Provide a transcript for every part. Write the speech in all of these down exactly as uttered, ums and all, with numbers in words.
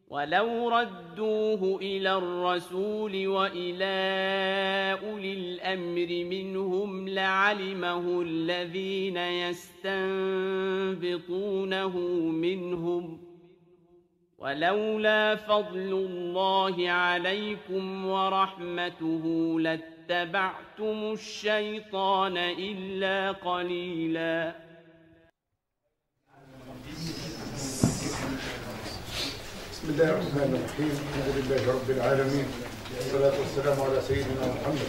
ولو ردوه إلى الرسول وإلى أولي الأمر منهم لعلمه الذين يستنبطونه منهم ولولا فضل الله عليكم ورحمته لاتبعتم الشيطان إلا قليلا. بسم الله الرحمن الرحيم. الحمد لله رب العالمين، والصلاة والسلام على سيدنا محمد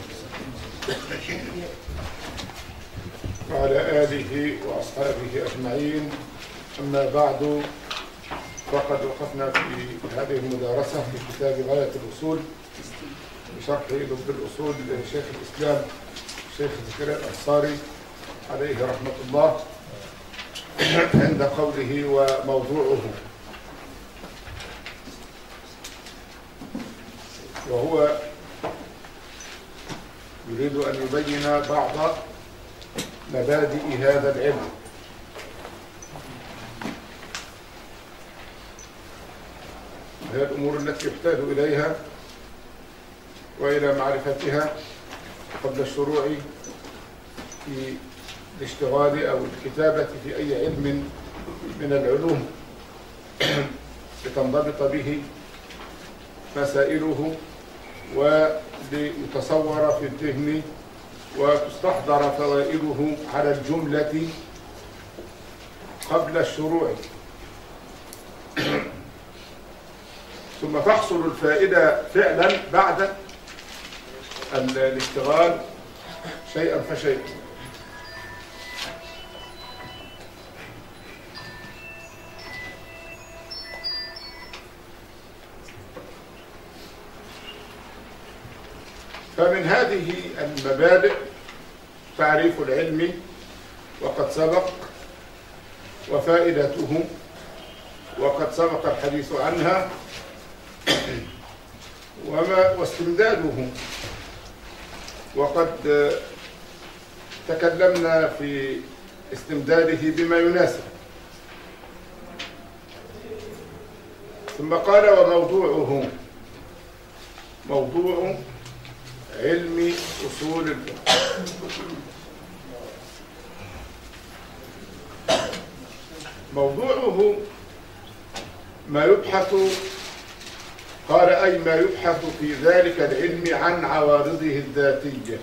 وعلى آله وأصحابه أجمعين. أما بعد، فقد وقفنا في هذه المدارسة في كتاب غاية الأصول بشرح لب الأصول لشيخ الإسلام الشيخ زكريا الأنصاري عليه رحمة الله، عند قوله وموضوعه، وهو يريد أن يبين بعض مبادئ هذا العلم. هي الأمور التي يحتاج إليها وإلى معرفتها قبل الشروع في الاشتغال أو الكتابة في أي علم من العلوم لتنضبط به مسائله وليتصور في الذهن وتستحضر فوائده على الجملة قبل الشروع، ثم تحصل الفائدة فعلا بعد الاشتغال شيئا فشيئا. فمن هذه المبادئ تعريف العلم وقد سبق، وفائدته وقد سبق الحديث عنها، وما واستمداده وقد تكلمنا في استمداده بما يناسب. ثم قال وموضوعه موضوع علم أصول الفقه. موضوعه ما يبحث، قال أي ما يبحث في ذلك العلم عن عوارضه الذاتية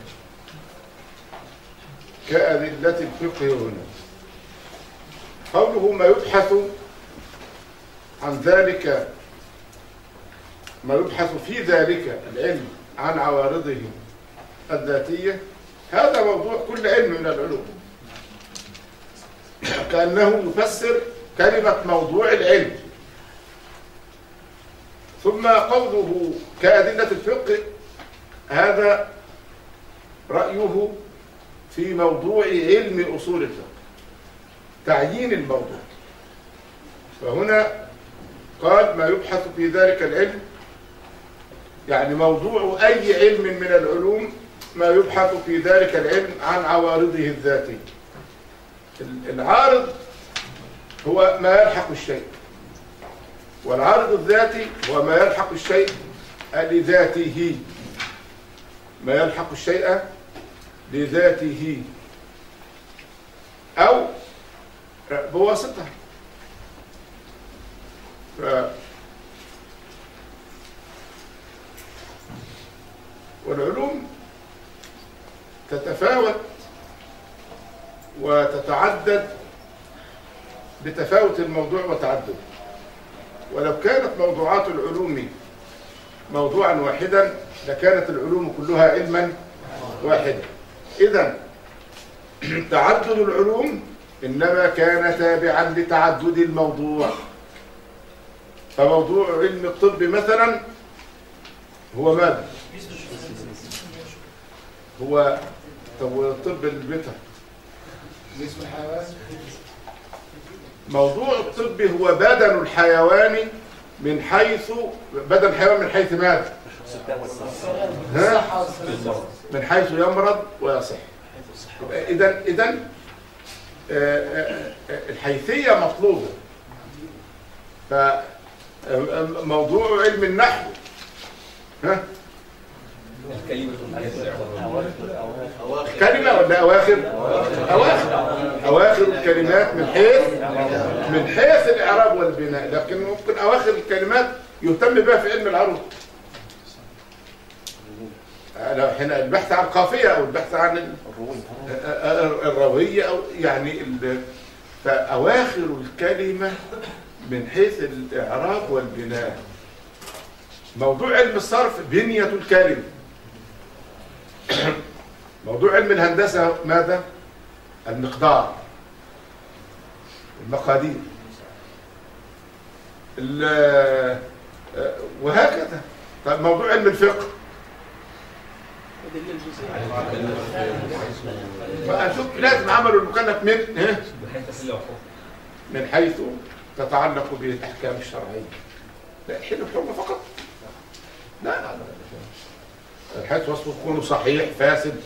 كأدلة الفقه هنا. قوله ما يبحث عن ذلك، ما يبحث في ذلك العلم عن عوارضه الذاتية، هذا موضوع كل علم من العلوم، كأنه يفسر كلمة موضوع العلم. ثم قوله كأدلة الفقه، هذا رأيه في موضوع علم أصول الفقه، تعيين الموضوع. فهنا قال ما يبحث في ذلك العلم، يعني موضوع أي علم من العلوم ما يبحث في ذلك العلم عن عوارضه الذاتية. العارض هو ما يلحق الشيء، والعارض الذاتي هو ما يلحق الشيء لذاته، ما يلحق الشيء لذاته أو بواسطة. ف والعلوم تتفاوت وتتعدد بتفاوت الموضوع وتعدده. ولو كانت موضوعات العلوم موضوعا واحدا لكانت العلوم كلها علما واحدا. إذن تعدد العلوم إنما كان تابعا لتعدد الموضوع. فموضوع علم الطب مثلا هو ماذا؟ هو طب الطب البيطري موضوع الطب هو بدن الحيوان من حيث بدن الحيوان من حيث ماذا؟ ها؟ من حيث يمرض ويصح. إذن إذن الحيثية مطلوبة. موضوع علم النحو. ها؟ كلمة ولا أواخر؟ أواخر أواخر الكلمات من حيث من حيث الإعراب والبناء، لكن ممكن أواخر الكلمات يهتم بها في علم العروض. لو احنا البحث عن القافية أو البحث عن الروية أو يعني فأواخر الكلمة من حيث الإعراب والبناء. موضوع علم الصرف بنية الكلمة. موضوع علم الهندسة ماذا؟ المقدار، المقادير، وهكذا. طيب موضوع علم الفقه فأشوف لازم عملوا المكلف من من حيث تتعلق به الأحكام الشرعية. لا حل الحكم فقط، لا لا لا الحيث وصفه يكون صحيح فاسد.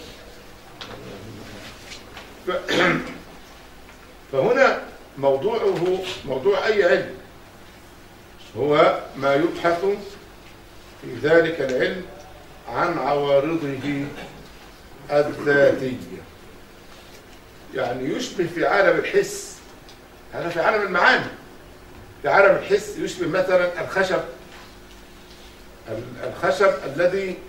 فهنا موضوعه موضوع أي علم هو ما يبحث في ذلك العلم عن عوارضه الذاتية. يعني يشبه في عالم الحس، هذا في عالم المعاني. في عالم الحس يشبه مثلا الخشب الخشب الذي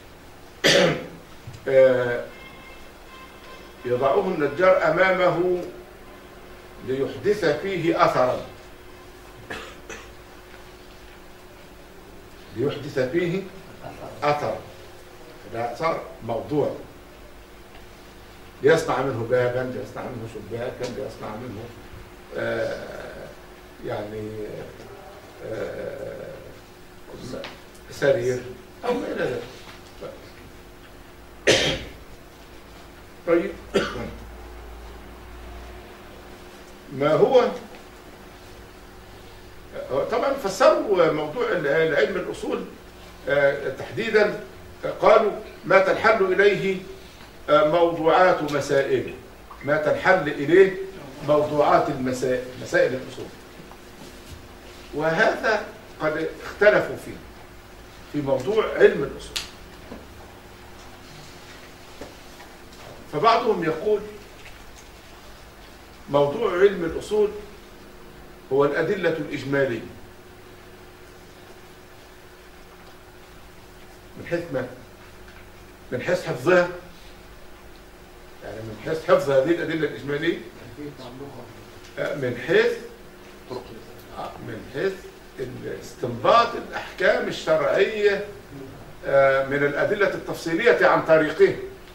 يضعه النجار أمامه ليحدث فيه أثرا ليحدث فيه أثرا ده صار موضوع، ليصنع منه بابا، ليصنع منه شباكا، ليصنع منه آه يعني آه سرير أو ما إلى ذلك. طيب ما هو طبعا فسروا موضوع علم الأصول تحديدا، قالوا ما تنحل إليه موضوعات مسائل، ما تنحل إليه موضوعات المسائل، مسائل الأصول. وهذا قد اختلفوا فيه في موضوع علم الأصول. فبعضهم يقول موضوع علم الأصول هو الأدلة الإجمالية من حيث ما؟ من حيث حفظها، يعني من حيث حفظ هذه الأدلة الإجمالية، من حيث من حيث استنباط الأحكام الشرعية من الأدلة التفصيلية عن طريقه.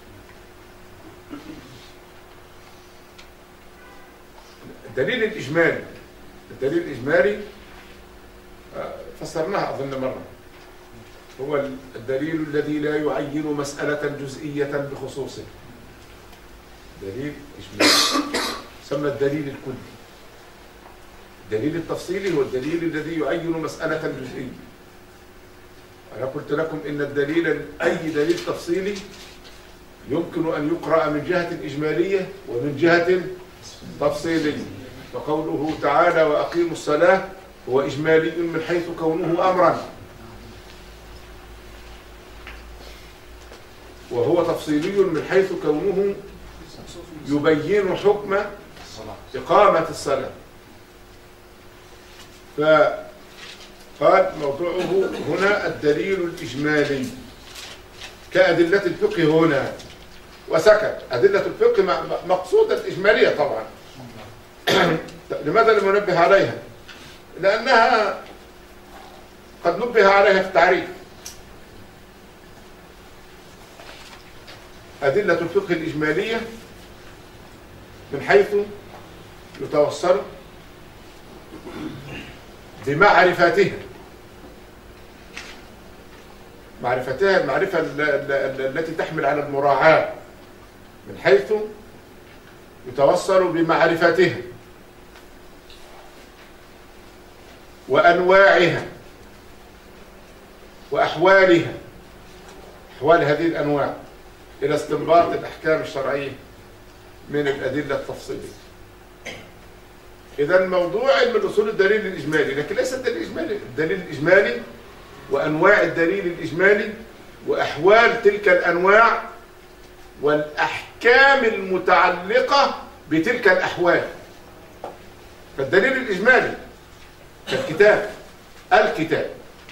الدليل الإجمالي الدليل الإجمالي فسرناها أظن مرة، هو الدليل الذي لا يعين مسألة جزئية بخصوصه، دليل إجمالي سمى الدليل الكلي. الدليل التفصيلي هو الدليل الذي يعين مسألة جزئية. أنا قلت لكم إن الدليل أي دليل تفصيلي يمكن أن يقرأ من جهة إجمالية ومن جهة تفصيلية. فقوله تعالى وأقيموا الصلاة هو إجمالي من حيث كونه أمرا، وهو تفصيلي من حيث كونه يبين حكم إقامة الصلاة. فقال موضوعه هنا الدليل الإجمالي كأدلة الفقه هنا، وسكت. أدلة الفقه مقصودة الإجمالية طبعا. لماذا لم ننبه عليها؟ لأنها قد نبه عليها في التعريف. أدلة الفقه الإجمالية من حيث يتوصل بمعرفتها معرفتها المعرفة التي تحمل على المراعاة، من حيث يتوصل بمعرفتها وأنواعها وأحوالها، أحوال هذه الأنواع، إلى استنباط الأحكام الشرعية من الأدلة التفصيلية. إذا موضوع علم الأصول الدليل الإجمالي، لكن ليس الدليل الإجمالي. الدليل الإجمالي وأنواع الدليل الإجمالي وأحوال تلك الأنواع والأحكام المتعلقة بتلك الأحوال. فالدليل الإجمالي كالكتاب، الكتاب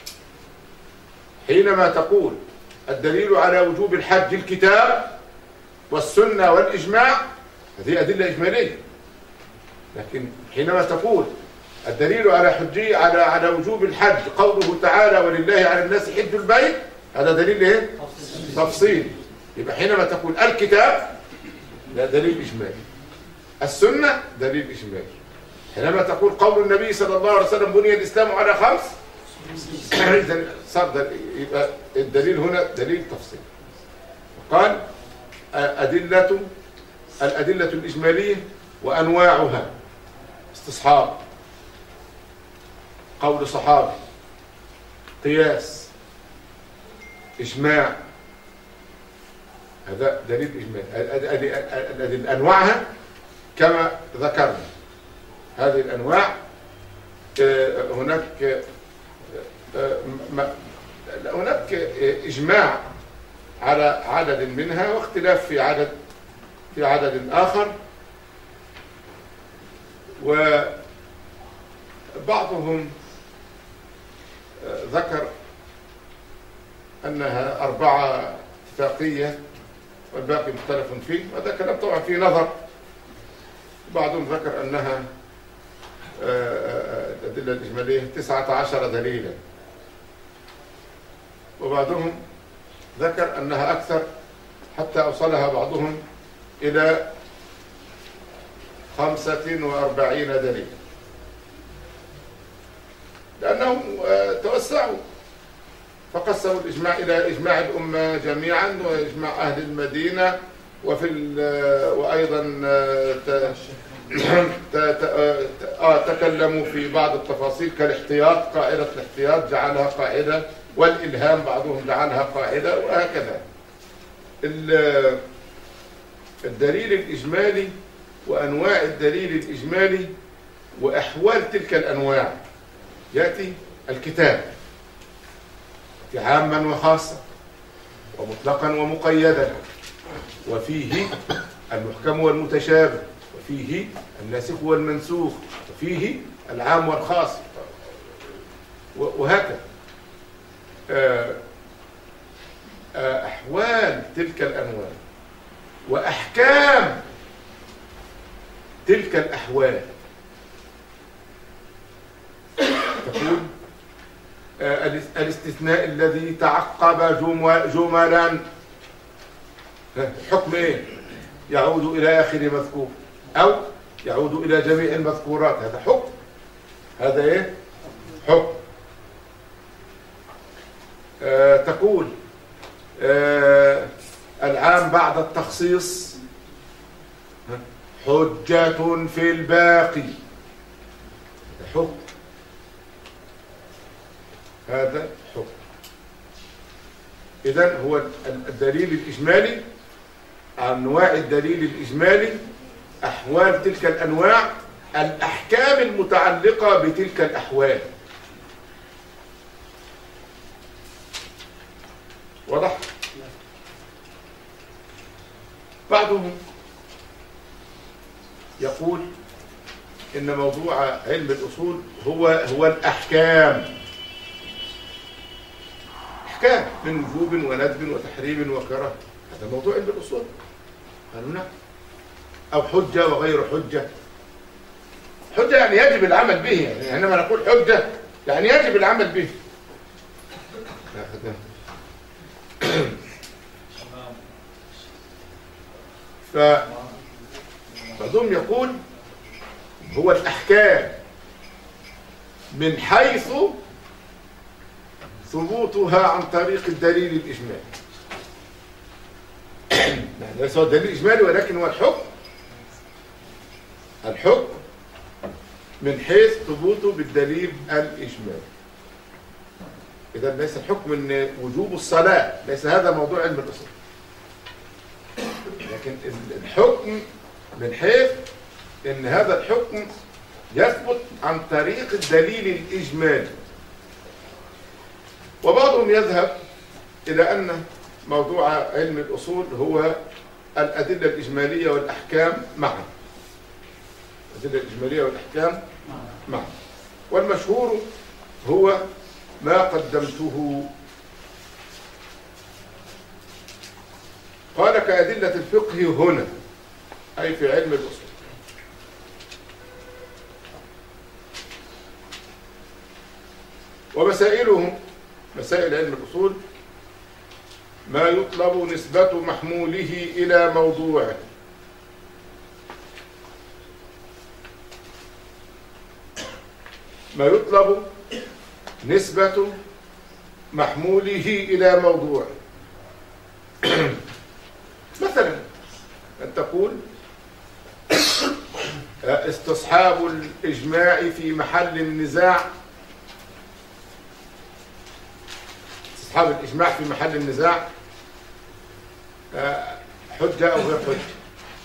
حينما تقول الدليل على وجوب الحج الكتاب والسنة والإجماع، هذه أدلة إجمالية. لكن حينما تقول الدليل على حجية على على وجوب الحج قوله تعالى ولله على الناس حج البيت، هذا دليل ايه؟ تفصيل. يبقى حينما تقول الكتاب لا دليل إجمالي، السنة دليل إجمالي. حينما تقول قول النبي صلى الله عليه وسلم بني الإسلام على خمس، صار يبقى الدليل هنا دليل تفصيل. قال أدلة الأدلة الإجمالية وأنواعها استصحاب، قول صحابي، قياس، إجماع، هذا دليل إجمالي. أنواعها كما ذكرنا، هذه الأنواع هناك هناك إجماع على عدد منها واختلاف في عدد في عدد آخر، وبعضهم ذكر أنها أربعة اتفاقية والباقي مختلف فيه، وهذا كلام طبعا فيه نظر. بعضهم ذكر أنها الأدلة الإجمالية تسعة عشر دليلا، وبعضهم ذكر أنها أكثر حتى أوصلها بعضهم إلى خمسة وأربعين دليلا، لأنهم توسعوا فقسموا الإجماع إلى إجماع الأمة جميعا وإجماع أهل المدينة، وفي وأيضا تكلموا في بعض التفاصيل كالاحتياط، قاعدة الاحتياط جعلها قاعدة، والإلهام بعضهم جعلها قاعدة، وهكذا. الدليل الإجمالي وأنواع الدليل الإجمالي وأحوال تلك الأنواع، يأتي الكتاب عاما وخاصا ومطلقا ومقيدا، وفيه المحكم والمتشابه، وفيه الناسخ والمنسوخ، وفيه العام والخاص، وهكذا. أحوال تلك الأنواع وأحكام تلك الأحوال تقول الاستثناء الذي تعقب جملا، حكم ايه؟ يعود الى اخر مذكور او يعود الى جميع المذكورات، هذا حكم. هذا ايه؟ حكم. آه تقول آه العام بعد التخصيص حجة في الباقي، هذا حكم. هذا حكم. إذن هو الدليل الإجمالي، أنواع الدليل الإجمالي، أحوال تلك الأنواع، الأحكام المتعلقة بتلك الأحوال. واضح؟ بعضهم يقول إن موضوع علم الأصول هو هو الأحكام، أحكام من وجوب وندب وتحريم وكراهة، هذا موضوع علم الأصول. قالوا نعم. أو حجة وغير حجة. حجة يعني يجب العمل به، يعني عندما نقول حجة يعني يجب العمل به. فبعضهم يقول هو الأحكام من حيث ثبوتها عن طريق الدليل الإجمالي. ليس هو الدليل الإجمالي ولكن هو الحكم، الحكم من حيث ثبوته بالدليل الإجمالي. إذا ليس الحكم من وجوب الصلاة، ليس هذا موضوع علم الأصول، لكن الحكم من حيث إن هذا الحكم يثبت عن طريق الدليل الإجمالي. وبعضهم يذهب إلى أن موضوع علم الأصول هو الأدلة الإجمالية والأحكام معا، الأدلة الإجمالية والأحكام معا. والمشهور هو ما قدمته. قال كأدلة الفقه هنا، أي في علم الأصول. ومسائله، مسائل علم الأصول، ما يطلب نسبة محموله إلى موضوعه. ما يطلب نسبة محموله إلى موضوعه. مثلا أن تقول استصحاب الإجماع في محل النزاع، استصحاب الإجماع في محل النزاع حجة أو غير حجة؟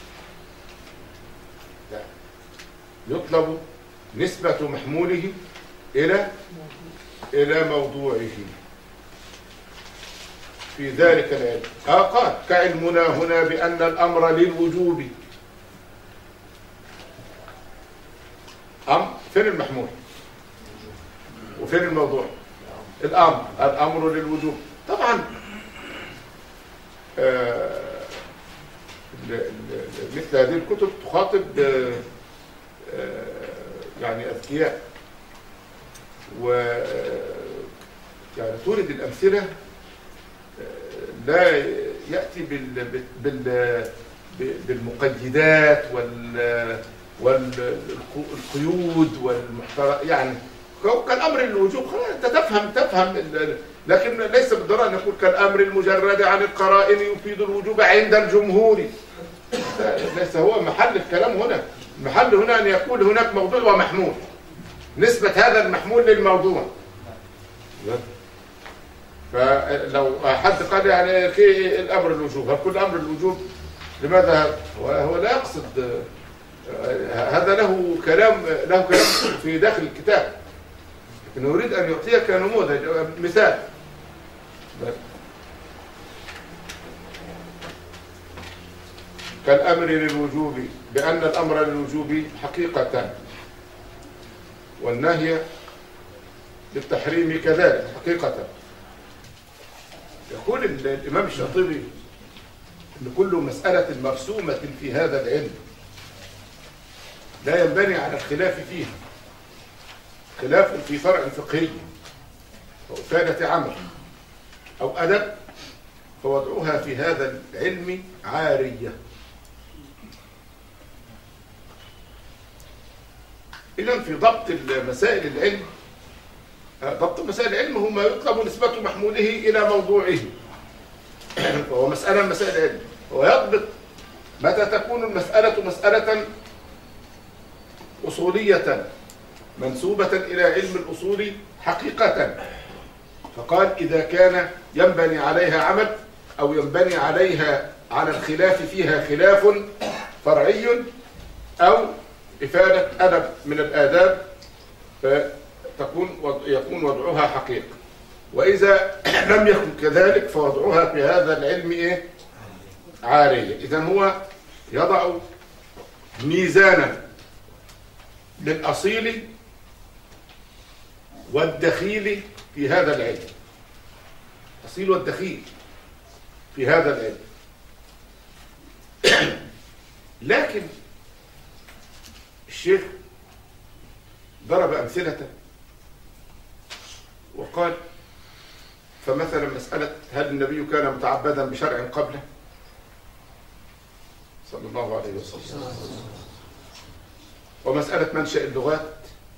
لا، يطلب نسبة محموله إلى إلى موضوعه في ذلك العلم. آه قال كعلمنا هنا بأن الأمر للوجوب. أم فين المحمول وفين الموضوع؟ الأمر الأمر للوجوب. طبعا آه مثل هذه الكتب تخاطب آه يعني أذكياء، و يعني تورد الأمثلة، لا يأتي بال بال بالمقيدات وال والقيود والمحترى. يعني كالأمر للوجوب خلاص أنت تفهم تفهم لكن ليس بالضرورة أن يقول كالأمر المجرد عن القرائن يفيد الوجوب عند الجمهور. ليس هو محل الكلام هنا. المحل هنا أن يكون هناك موضوع ومحمول، نسبة هذا المحمول للموضوع. فلو حد قال يعني في الأمر الوجوب، هل كل أمر الوجوب؟ لماذا هو لا يقصد هذا؟ له كلام له كلام في داخل الكتاب، لكن يريد أن يعطيك نموذج مثال. كالأمر للوجوب بأن الأمر للوجوب حقيقة، والنهي للتحريم كذلك حقيقة. يقول الإمام الشاطبي أن كل مسألة مرسومة في هذا العلم لا ينبني على الخلاف فيها، خلاف في فرع فقهي أو إفادة عمل أو أدب، فوضعها في هذا العلم عارية. إذن في ضبط مسائل العلم، ضبط مسائل العلم هو ما يطلب نسبة محموله إلى موضوعه، وهو مسألة مسائل العلم. ويضبط متى تكون المسألة مسألة أصولية منسوبة إلى علم الأصول حقيقة، فقال إذا كان ينبني عليها عمل أو ينبني عليها على الخلاف فيها خلاف فرعي أو إفادة أدب من الآداب، فتكون يكون وضعها حقيقة. وإذا لم يكن كذلك فوضعها في هذا العلم إيه؟ عارية. إذن هو يضع ميزانا للأصيل والدخيل في هذا العلم، أصيل والدخيل في هذا العلم. لكن الشيخ ضرب أمثلة وقال فمثلا مسألة هل النبي كان متعبدا بشرع قبله صلى الله عليه وسلم، ومسألة منشأ اللغات،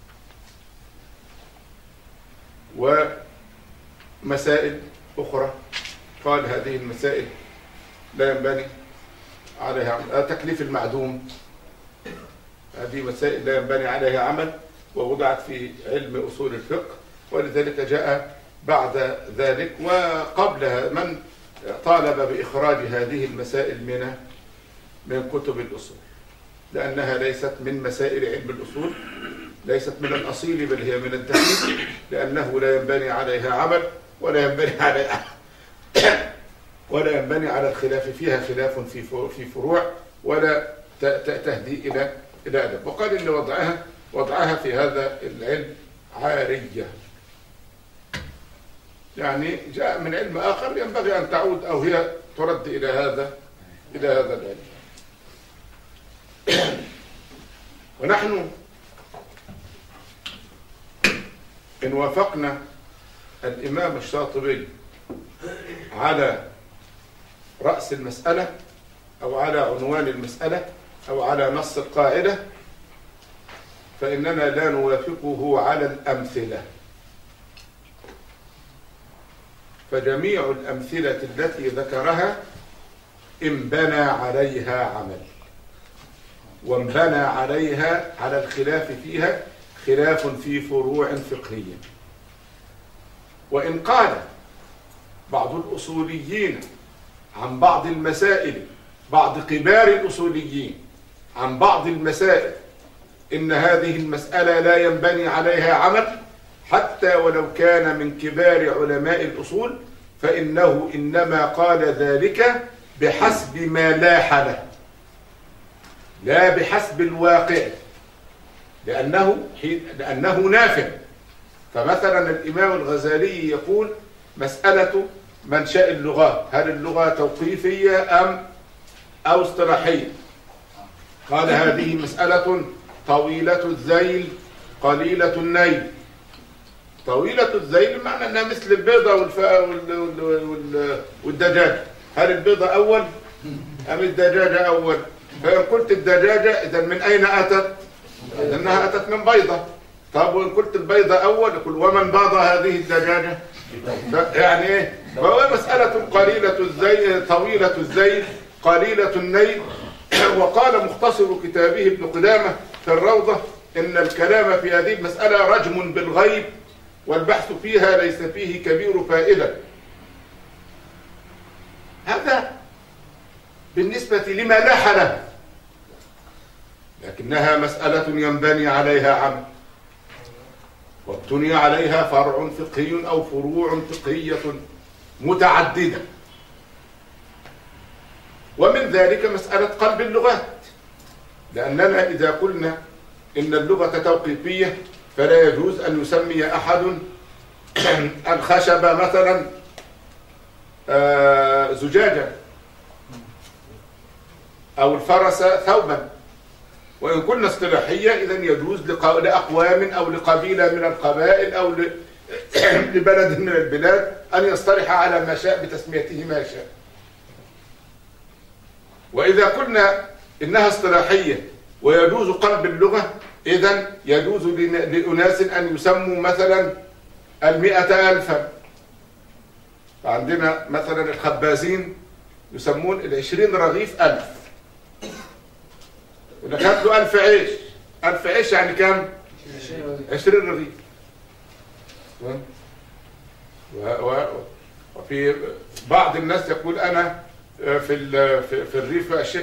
ومسائل أخرى قال هذه المسائل لا ينبني عليها عمل. تكليف المعدوم، هذه مسائل لا ينبني عليها عمل ووضعت في علم أصول الفقه، ولذلك جاء بعد ذلك وقبلها من طالب بإخراج هذه المسائل من من كتب الأصول، لأنها ليست من مسائل علم الأصول ليست من الأصيل بل هي من الدقيق، لأنه لا ينبني عليها عمل ولا ينبني عليها ولا ينبني على الخلاف فيها خلاف في في فروع ولا تهدي إلى إلى أدب. وقال إن وضعها وضعها في هذا العلم عارية، يعني جاء من علم آخر ينبغي أن تعود أو هي ترد إلى هذا إلى هذا العلم. ونحن إن وافقنا الإمام الشاطبي على رأس المسألة أو على عنوان المسألة أو على نص القاعدة فإننا لا نوافقه على الأمثلة، فجميع الأمثلة التي ذكرها انبنى عليها عمل، وانبنى عليها على الخلاف فيها خلاف في فروع فقهية. وإن قال بعض الأصوليين عن بعض المسائل، بعض كبار الأصوليين عن بعض المسائل، إن هذه المسألة لا ينبني عليها عمل حتى ولو كان من كبار علماء الأصول، فإنه إنما قال ذلك بحسب ما لاح له لا بحسب الواقع، لأنه لأنه نافع. فمثلا الإمام الغزالي يقول مسألة منشأ اللغات، هل اللغة توقيفية أم أو اصطلاحية؟ قال هذه مسألة طويلة الذيل قليلة النيل. طويلة الذيل معنى أنها مثل البيضة والدجاجة، هل البيضة أول أم الدجاجة أول؟ فإن قلت الدجاجة إذا من أين أتت؟ لأنها أتت من بيضة. طب وإن قلت البيضة أول يقول ومن باض هذه الدجاجة؟ يعني إيه؟ فهو مسألة قليلة الذيل طويلة الذيل قليلة النيل. وقال مختصر كتابه ابن قدامة في الروضة إن الكلام في هذه المسألة رجم بالغيب والبحث فيها ليس فيه كبير فائدة. هذا بالنسبة لما لاح له، لكنها مسألة ينبني عليها عمل وابتني عليها فرع فقهي أو فروع فقهية متعددة. ومن ذلك مسألة قلب اللغات، لأننا إذا قلنا إن اللغة توقيفية فلا يجوز أن يسمي أحد الخشبة مثلا زجاجة أو الفرس ثوبا. وإن كنا اصطلاحية إذن يجوز لأقوام أو لقبيلة من القبائل أو لبلد من البلاد أن يصطلح على ما شاء بتسميته ما شاء. وإذا قلنا إنها اصطلاحية ويجوز قلب اللغة إذن يجوز لأناس أن يسموا مثلا المئة ألفا. فعندنا مثلا الخبازين يسمون العشرين رغيف ألف، ولك هات له ألف عيش. ألف عيش يعني كم؟ عشرين رغيف. وفي بعض الناس يقول أنا في في الريف الشيخ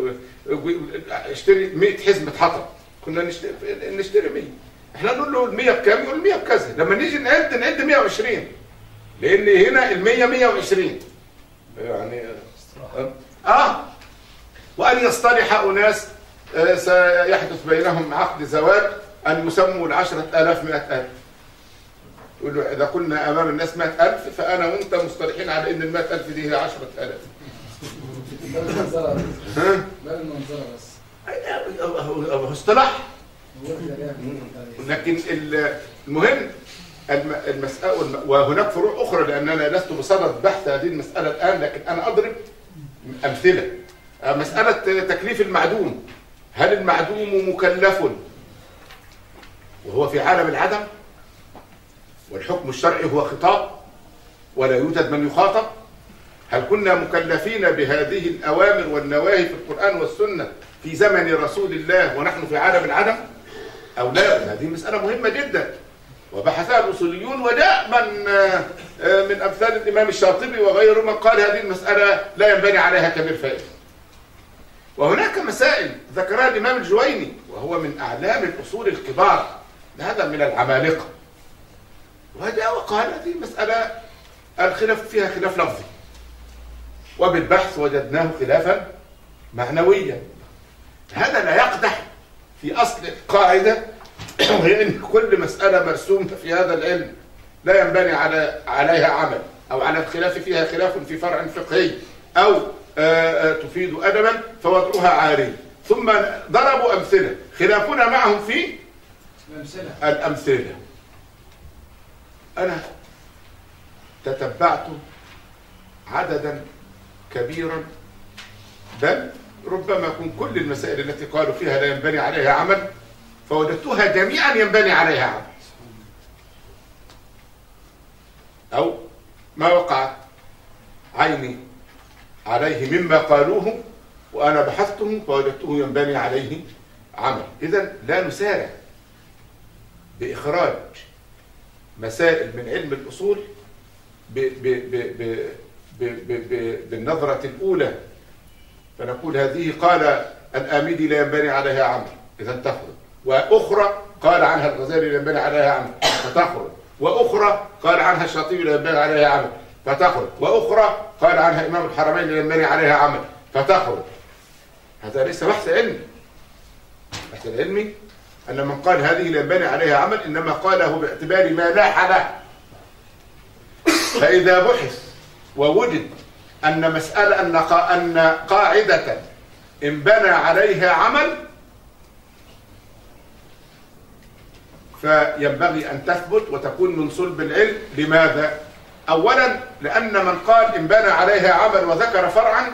اشتري مئة حزمة حطب، كنا نشتري نشتري مية، احنا نقول له المية بكام؟ يقول المية بكذا. لما نيجي نعد نعد مية وعشرين، لأن هنا المية مية وعشرين يعني اه. وأن يصطلح أناس آه سيحدث بينهم عقد زواج أن يسموا العشرة آلاف مئة ألف. يقول له إذا قلنا أمام الناس مئة ألف فأنا وأنت مصطلحين على إن المئة ألف دي هي عشرة آلاف. ده المنظرة بس. ها؟ ده المنظرة بس. هو اصطلاح. لكن المهم المسألة، وهناك فروع أخرى لأننا لست بصدد بحث هذه المسألة الآن، لكن أنا أضرب أمثلة. مسألة تكليف المعدوم، هل المعدوم مكلف وهو في عالم العدم والحكم الشرعي هو خطاب ولا يوجد من يخاطب؟ هل كنا مكلفين بهذه الأوامر والنواهي في القرآن والسنة في زمن رسول الله ونحن في عالم العدم أو لا؟ هذه مسألة مهمة جدا وبحثها الأصوليون، وجاء من من أمثال الإمام الشاطبي وغيره من قال هذه المسألة لا ينبني عليها كبير فائدة. وهناك مسائل ذكرها الإمام الجويني وهو من أعلام الأصول الكبار هذا من العمالقة. وجاء وقال هذه مسألة الخلاف فيها خلاف لفظي، وبالبحث وجدناه خلافا معنويا. هذا لا يقدح في أصل القاعدة، وهي أن كل مسألة مرسومة في هذا العلم لا ينبني على عليها عمل، أو على الخلاف فيها خلاف في فرع فقهي، أو آآ آآ تفيد أدبا فوضعها عاري. ثم ضربوا أمثلة، خلافنا معهم في الأمثلة. الأمثلة. أنا تتبعت عددا كبيرا، بل ربما يكون كل المسائل التي قالوا فيها لا ينبني عليها عمل فوجدتها جميعا ينبني عليها عمل، أو ما وقع عيني عليه مما قالوه وأنا بحثته فوجدته ينبني عليه عمل. إذن لا نسارع بإخراج مسائل من علم الأصول ب ب ب ب ب ب ب بالنظرة الأولى، فنقول هذه قال الآمدي لا ينبني عليها عمل إذن تخرج، وأخرى قال عنها الغزالي لا ينبني عليها عمل فتخرج، وأخرى قال عنها الشاطبي لا ينبني عليها عمل فتخرج، وأخرى قال عنها إمام الحرمين لا ينبني عليها عمل فتخرج. هذا ليس بحث علمي. البحث العلمي أن من قال هذه لا ينبني عليها عمل إنما قاله باعتبار ما لاح له. فإذا بحث ووجد أن مسألة أن أن قاعدة انبنى عليها عمل فينبغي أن تثبت وتكون من صلب العلم. لماذا؟ أولا لأن من قال انبنى عليها عمل وذكر فرعا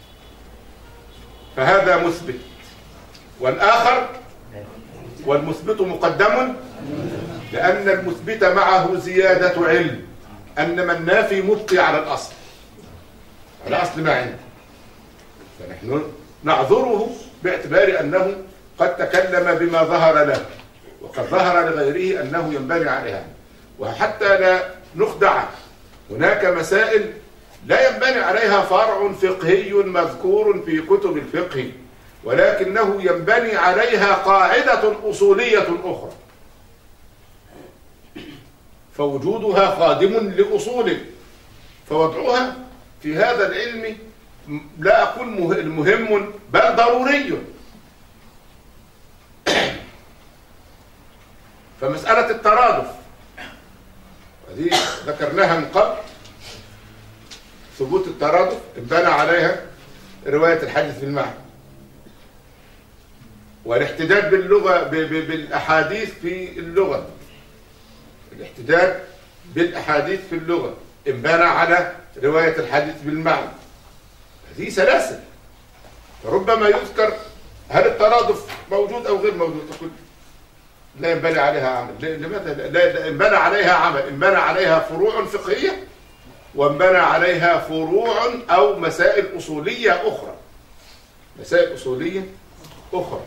فهذا مثبت، والآخر والمثبت مقدم، لأن المثبت معه زيادة علم، أنما النافي مبقي على الأصل، على أصل ما عنده، فنحن نعذره باعتبار أنه قد تكلم بما ظهر له، وقد ظهر لغيره أنه ينبني عليها. وحتى لا نخدع، هناك مسائل لا ينبني عليها فرع فقهي مذكور في كتب الفقه، ولكنه ينبني عليها قاعدة أصولية أخرى، فوجودها خادم لأصول، فوضعها في هذا العلم لا أقول مهم بل ضروري. فمسألة الترادف هذه ذكرناها من قبل، ثبوت الترادف انبنى عليها رواية الحديث بالمعنى، والاحتجاج باللغة بالأحاديث في اللغة، الاحتجاج بالأحاديث في اللغة انبنى على رواية الحديث بالمعنى. هذه سلاسل، فربما يذكر هل الترادف موجود أو غير موجود، تقول لا ينبني عليها عمل. لماذا لا ينبني عليها عمل؟ انبنى عليها فروع فقهية، وانبنى عليها فروع أو مسائل أصولية أخرى، مسائل أصولية أخرى،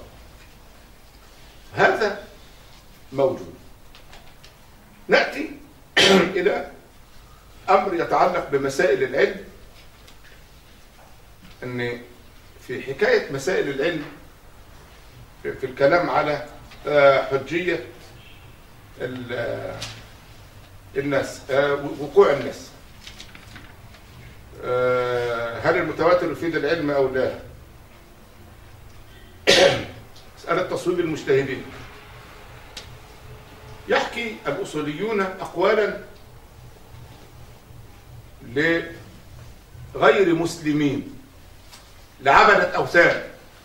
هذا موجود. نأتي إلى أمر يتعلق بمسائل العلم، أن في حكاية مسائل العلم في الكلام على حجية الناس، وقوع الناس، هل المتواتر يفيد العلم أو لا؟ مسألة تصويب المجتهدين. يحكي الأصوليون أقوالا لغير مسلمين لعبدة أوثان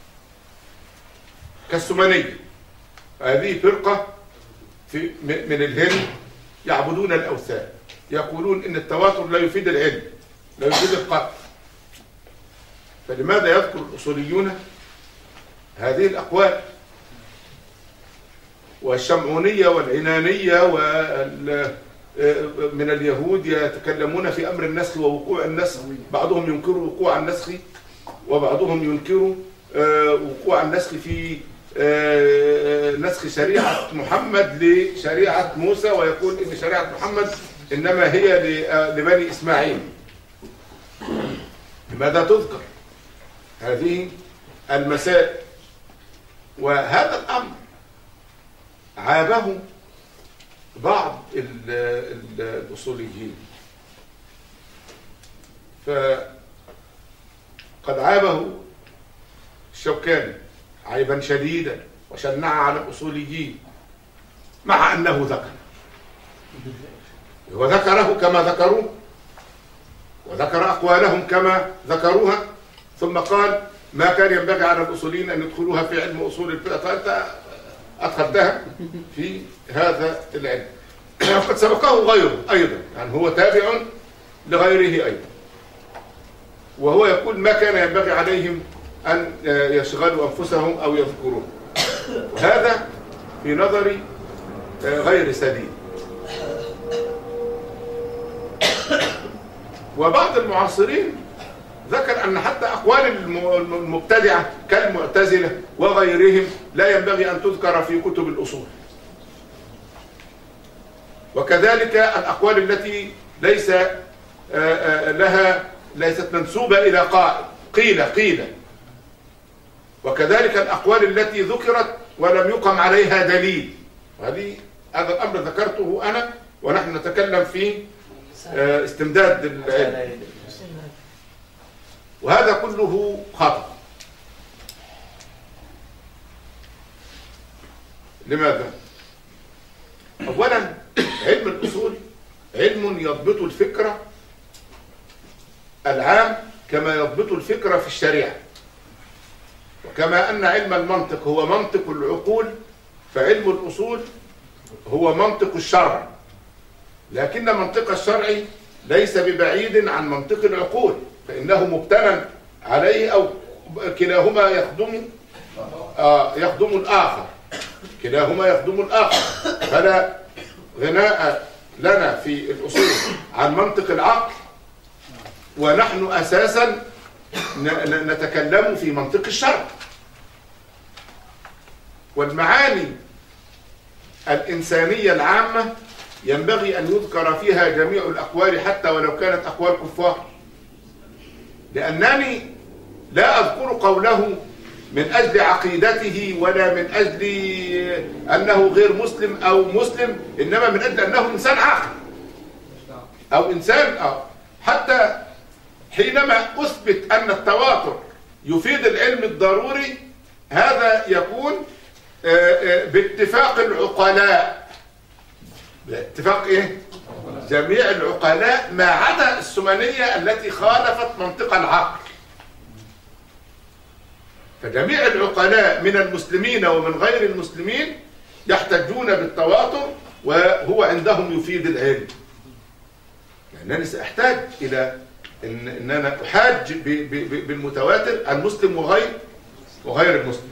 كالسمانية، هذه فرقة في من الهند يعبدون الأوثان، يقولون إن التواتر لا يفيد العلم، لا يفيد القطع. فلماذا يذكر الأصوليون هذه الأقوال؟ والشمعونية والعنانية من اليهود يتكلمون في أمر النسخ ووقوع النسخ، بعضهم ينكر وقوع النسخ وبعضهم ينكر وقوع النسخ في نسخ شريعة محمد لشريعة موسى، ويقول إن شريعة محمد إنما هي لبني إسماعيل. لماذا تذكر هذه المسائل؟ وهذا الأمر عابه بعض ال ال الأصوليين فقد عابه الشوكاني عيبا شديدا وشنع على الأصوليين مع أنه ذكر وذكره كما ذكروه وذكر أقوالهم كما ذكروها، ثم قال ما كان ينبغي على الأصوليين أن يدخلوها في علم أصول الفقه، فأنت أدخلتها في هذا العلم. وقد سبقه غيره أيضا، يعني هو تابع لغيره أيضا، وهو يقول ما كان ينبغي عليهم أن يشغلوا أنفسهم أو يذكرون. هذا في نظري غير سديد. وبعض المعاصرين ذكر أن حتى أقوال المبتدعة كالمعتزلة وغيرهم لا ينبغي أن تذكر في كتب الأصول، وكذلك الأقوال التي ليس لها ليست منسوبة إلى قائل قيل قيل، وكذلك الأقوال التي ذكرت ولم يقم عليها دليل. وهذه هذا الأمر ذكرته أنا ونحن نتكلم في استمداد العلم، وهذا كله خطأ. لماذا؟ أولا علم الأصول علم يضبط الفكرة العام كما يضبط الفكرة في الشريعة، وكما أن علم المنطق هو منطق العقول فعلم الأصول هو منطق الشرع، لكن منطق الشرع ليس ببعيد عن منطق العقول، فإنه مبتنى عليه أو كلاهما يخدم آه يخدم الآخر كلاهما يخدم الآخر. فلا غناء لنا في الأصول عن منطق العقل، ونحن أساسا نتكلم في منطق الشرع. والمعاني الإنسانية العامة ينبغي أن يذكر فيها جميع الأقوال حتى ولو كانت أقوال كفار، لأنني لا أذكر قوله من أجل عقيدته ولا من أجل أنه غير مسلم أو مسلم، إنما من أجل أنه إنسان عاقل أو إنسان أو حتى حينما أثبت أن التواتر يفيد العلم الضروري، هذا يكون باتفاق العقلاء، باتفاق إيه؟ جميع العقلاء ما عدا السمنية التي خالفت منطق العقل. فجميع العقلاء من المسلمين ومن غير المسلمين يحتجون بالتواتر وهو عندهم يفيد العلم. لأنني سأحتاج إلى إن, إن أنا أحاج بالمتواتر المسلم وغير وغير المسلم.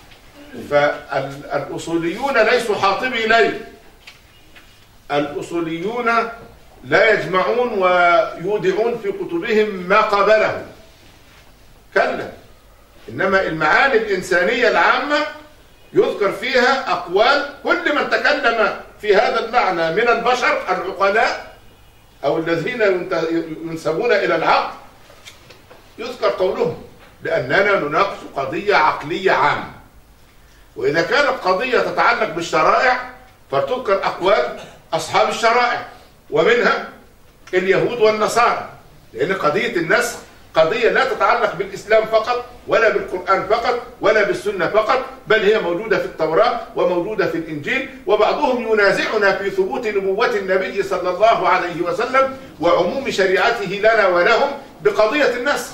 فالأصوليون ليسوا حاطبي ليل، الأصوليون لا يجمعون ويودعون في كتبهم ما قابله، كلا، إنما المعاني الإنسانية العامة يذكر فيها أقوال كل من تكلم في هذا المعنى من البشر العقلاء أو الذين ينسبون إلى العقل، يذكر قولهم، لأننا نناقش قضية عقلية عامة. وإذا كانت قضية تتعلق بالشرائع فتذكر أقوال أصحاب الشرائع ومنها اليهود والنصارى، لأن قضية النسخ قضية لا تتعلق بالإسلام فقط ولا بالقرآن فقط ولا بالسنة فقط، بل هي موجودة في التوراة وموجودة في الإنجيل، وبعضهم ينازعنا في ثبوت نبوة النبي صلى الله عليه وسلم وعموم شريعته لنا ولهم بقضية النسخ.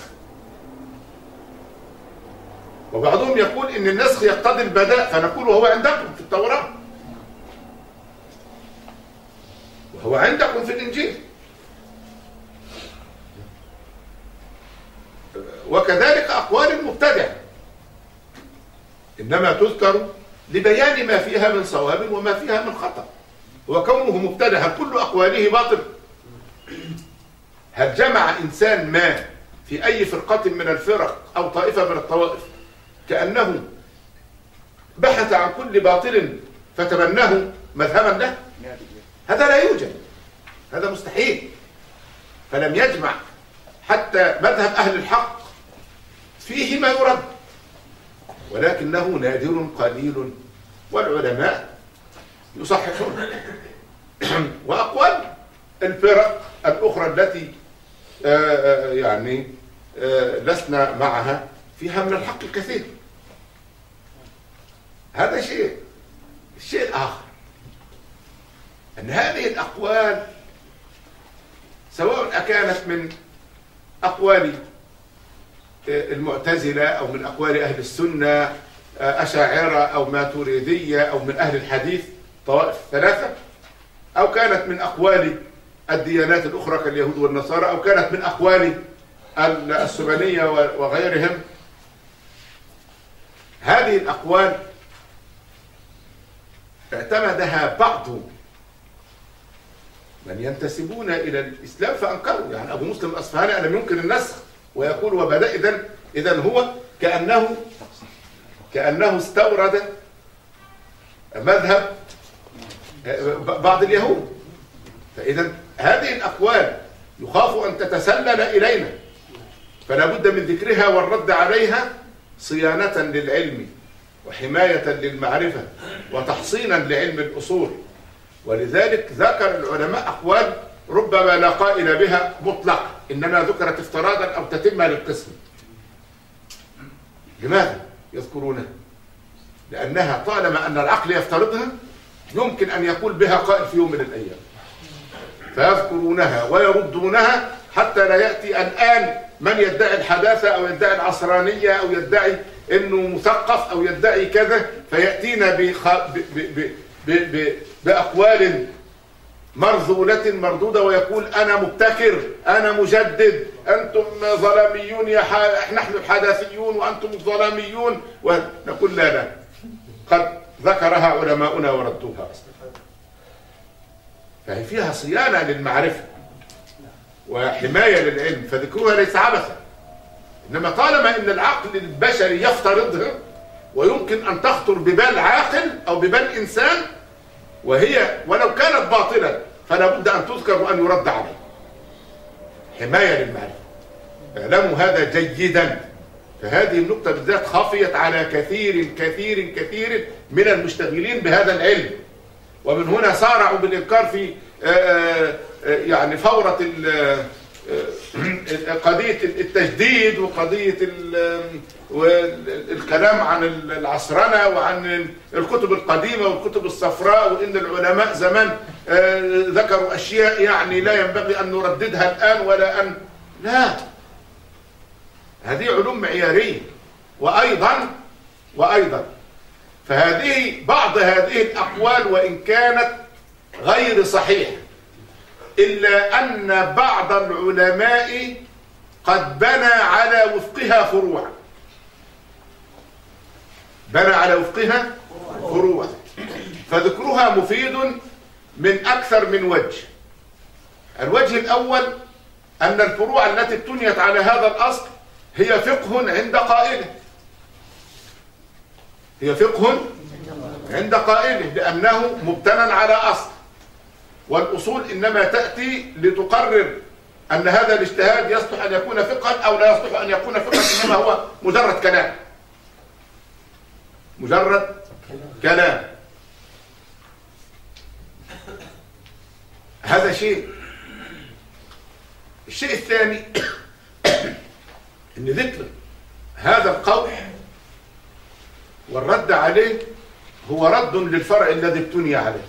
وبعضهم يقول إن النسخ يقتضي البداء، فنقول وهو عندكم في التوراة وهو عندكم في الإنجيل. وكذلك أقوال المبتدع إنما تذكر لبيان ما فيها من صواب وما فيها من خطأ. وكونه مبتدع هل كل أقواله باطل؟ هل جمع إنسان ما في أي فرقة من الفرق أو طائفة من الطوائف كأنه بحث عن كل باطل فتبناه مذهبا له؟ هذا لا يوجد، هذا مستحيل. فلم يجمع حتى مذهب أهل الحق فيه ما يرد، ولكنه نادر قليل، والعلماء يصححون. وأقوال الفرق الأخرى التي يعني لسنا معها فيها من الحق الكثير. هذا شيء. الشيء الآخر أن هذه الأقوال سواء كانت من أقوال المعتزلة أو من أقوال أهل السنة أشاعرة أو ماتريدية أو من أهل الحديث طوائف ثلاثة، أو كانت من أقوال الديانات الأخرى كاليهود والنصارى، أو كانت من أقوال السبانية وغيرهم، هذه الأقوال اعتمدها بعض من ينتسبون إلى الإسلام فأنكروا. يعني أبو مسلم الأصفهاني ألم ينكر النسخ ويقول وبدأ إذن إذن هو كأنه كأنه استورد مذهب بعض اليهود. فإذا هذه الأقوال يخاف أن تتسلل إلينا، فلا بد من ذكرها والرد عليها صيانة للعلم وحماية للمعرفة وتحصينا لعلم الأصول. ولذلك ذكر العلماء أقوال ربما لا قائل بها مطلق، إنما ذكرت افتراضا أو تتمة للقسم. لماذا يذكرونها؟ لأنها طالما أن العقل يفترضها يمكن أن يقول بها قائل في يوم من الأيام، فيذكرونها ويردونها حتى لا يأتي الآن من يدعي الحداثة أو يدعي العصرانية أو يدعي أنه مثقف أو يدعي كذا، فيأتينا بخ... ب... ب... ب... ب... بأقوال مرذولة مردودة ويقول أنا مبتكر، أنا مجدد، أنتم ظلاميون، يا ح... نحن الحداثيون وأنتم الظلاميون، ونقول لا لا، قد ذكرها علماؤنا وردوها أصلا. فهي فيها صيانة للمعرفة وحماية للعلم، فذكرها ليس عبثا، إنما طالما إن العقل البشري يفترضها ويمكن أن تخطر ببال عاقل أو ببال إنسان، وهي ولو كانت باطلا فلا بد أن تذكر وأن يرد عليه، حماية للمعرفة. اعلموا هذا جيدا. فهذه النقطة بالذات خفيت على كثير كثير كثير من المشتغلين بهذا العلم، ومن هنا سارعوا بالإنكار في يعني فورة قضية التجديد وقضية الكلام عن العصرنة وعن الكتب القديمة والكتب الصفراء، وإن العلماء زمان ذكروا أشياء يعني لا ينبغي أن نرددها الآن ولا أن لا. هذه علوم معيارية. وأيضا وأيضا فهذه بعض هذه الأقوال وإن كانت غير صحيحة إلا أن بعض العلماء قد بنى على وفقها فروعا، بنى على وفقها فروعا، فذكرها مفيد من أكثر من وجه. الوجه الأول أن الفروع التي ابتنيت على هذا الأصل هي فقه عند قائله، هي فقه عند قائله لأنه مبتنى على أصل، والأصول إنما تأتي لتقرر أن هذا الاجتهاد يصلح أن يكون فقها أو لا يصلح أن يكون فقها، إنما هو مجرد كلام، مجرد كلام. هذا شيء. الشيء الثاني أن ذكر هذا القول والرد عليه هو رد للفرع الذي ابتني عليه،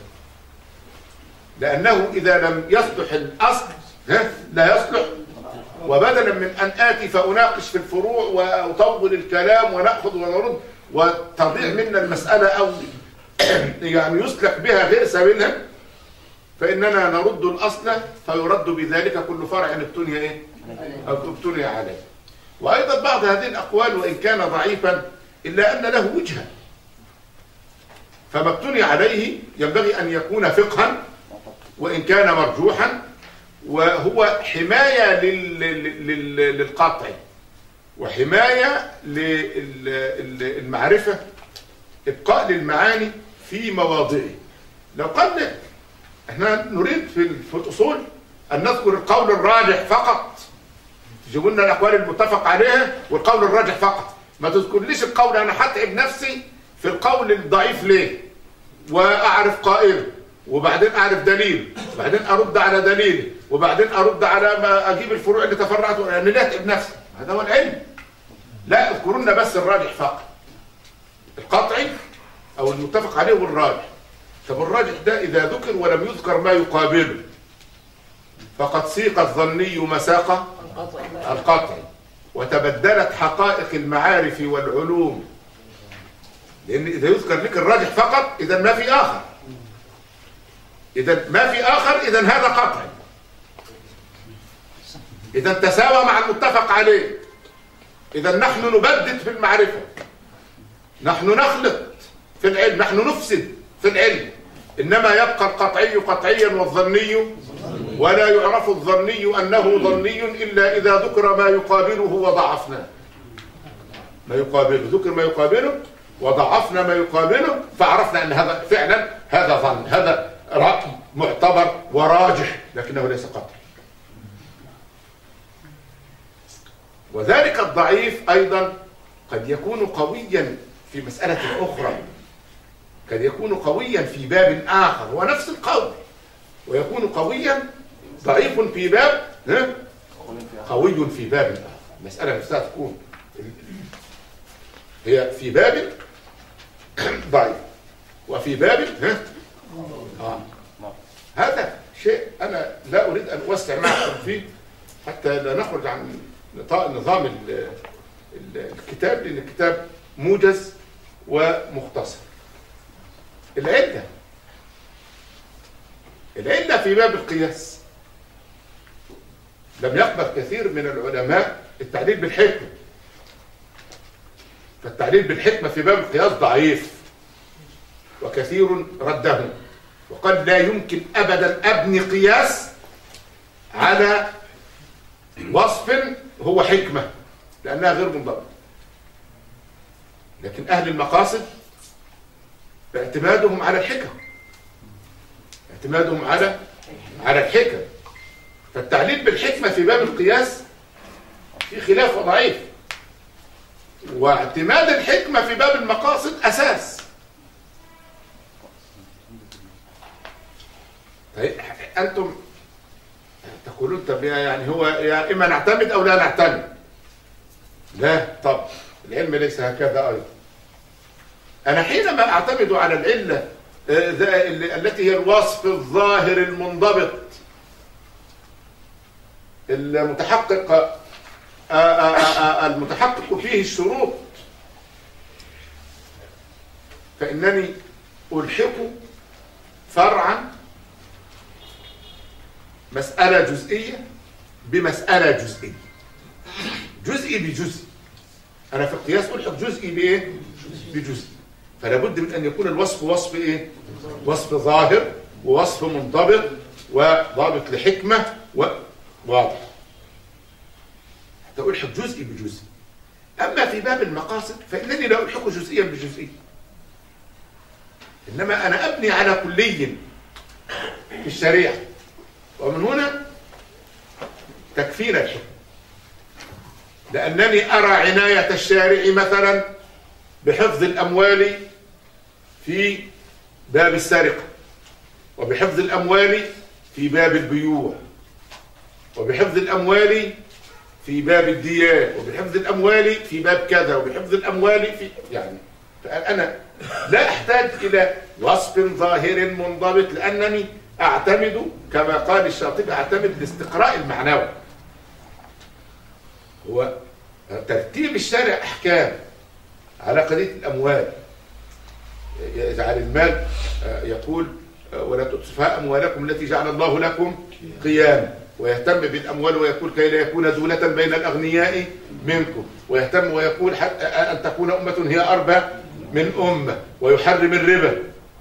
لأنه إذا لم يصلح الأصل لا يصلح. وبدلا من أن آتي فأناقش في الفروع وأطول الكلام ونأخذ ونرد وتضيع منا المسألة أو يعني يسلك بها غير سبيلها، فإننا نرد الأصل فيرد بذلك كل فرع ابتني إيه؟ ابتني عليه. وأيضا بعض هذه الأقوال وإن كان ضعيفا إلا أن له وجهة، فما ابتني عليه ينبغي أن يكون فقها وإن كان مرجوحا، وهو حماية للقطع وحماية للمعرفة، إبقاء للمعاني في مواضعه. لو قال لك احنا نريد في الأصول أن نذكر القول الراجح فقط، تجيبوا لنا الأقوال المتفق عليها والقول الراجح فقط، ما تذكرليش القول. أنا هتعب نفسي في القول الضعيف ليه وأعرف قائله، وبعدين اعرف دليل، وبعدين ارد على دليل، وبعدين ارد على ما اجيب الفروع اللي تفرعت، يعني لا اتعب نفسي. هذا هو العلم. لا اذكروا لنا بس الراجح فقط، القطعي او المتفق عليه والراجح. طب الراجح ده اذا ذكر ولم يذكر ما يقابله فقد سيق الظني مساق القطعي، وتبدلت حقائق المعارف والعلوم. لان اذا يذكر لك الراجح فقط اذا ما في اخر، اذا ما في اخر اذا هذا قطعي، اذا تساوى مع المتفق عليه. اذا نحن نبدد في المعرفه، نحن نخلط في العلم، نحن نفسد في العلم. انما يبقى القطعي قطعيا والظني، ولا يعرف الظني انه ظني الا اذا ذكر ما يقابله وضعفنا. ما يقابله، ذكر ما يقابله وضعفنا ما يقابله، فعرفنا ان هذا فعلا هذا ظن، هذا رأي معتبر وراجح، لكنه ليس قطعي. وذلك الضعيف ايضا قد يكون قويا في مسألة اخرى، قد يكون قويا في باب اخر، هو نفس القول، ويكون قويا ضعيف في باب قوي في باب اخر. المسألة نفسها تكون هي في باب ضعيف وفي باب آه. هذا شيء أنا لا أريد أن أوسع معكم فيه حتى لا نخرج عن نظام الكتاب، لأن الكتاب موجز ومختصر. العلة العلة في باب القياس لم يقبل كثير من العلماء التعليل بالحكمة، فالتعليل بالحكمة في باب القياس ضعيف وكثير رده، وقد لا يمكن أبدا أبني قياس على وصف هو حكمة لأنها غير منضبطة. لكن أهل المقاصد اعتمادهم على الحكم، اعتمادهم على على الحكم. فالتعليل بالحكمة في باب القياس في خلاف ضعيف، واعتماد الحكمة في باب المقاصد أساس. طيب أنتم تقولون طب يعني هو يا إما نعتمد أو لا نعتمد. لا، طب العلم ليس هكذا أيضا. أنا حينما أعتمد على العلة التي هي الوصف الظاهر المنضبط المتحقق المتحقق فيه الشروط، فإنني ألحق فرعا مسألة جزئية بمسألة جزئية، جزئي بجزء. أنا في القياس ألحق جزئي بإيه؟ بجزء. فلا بد من أن يكون الوصف وصف إيه؟ وصف ظاهر ووصف منضبط وضابط لحكمة وواضح، حتى ألحق جزئي بجزء. أما في باب المقاصد فإنني لا ألحق جزئيا بجزئي، إنما أنا أبني على كلي في الشريعة، ومن هنا تكفينا الحكم. لأنني أرى عناية الشارع مثلا بحفظ الأموال في باب السرقة، وبحفظ الأموال في باب البيوع، وبحفظ الأموال في باب الديان، وبحفظ الأموال في باب كذا، وبحفظ الأموال في يعني. فأنا لا أحتاج إلى وصف ظاهر منضبط، لأنني أعتمد كما قال الشاطبي أعتمد الاستقراء المعنوي. هو ترتيب الشارع أحكام على قضية الأموال، يجعل المال يقول ولا تؤتوا أموالكم التي جعل الله لكم قياما، ويهتم بالأموال ويقول كي لا يكون دولة بين الأغنياء منكم، ويهتم ويقول أن تكون أمة هي أربى من أمة، ويحرم الربا،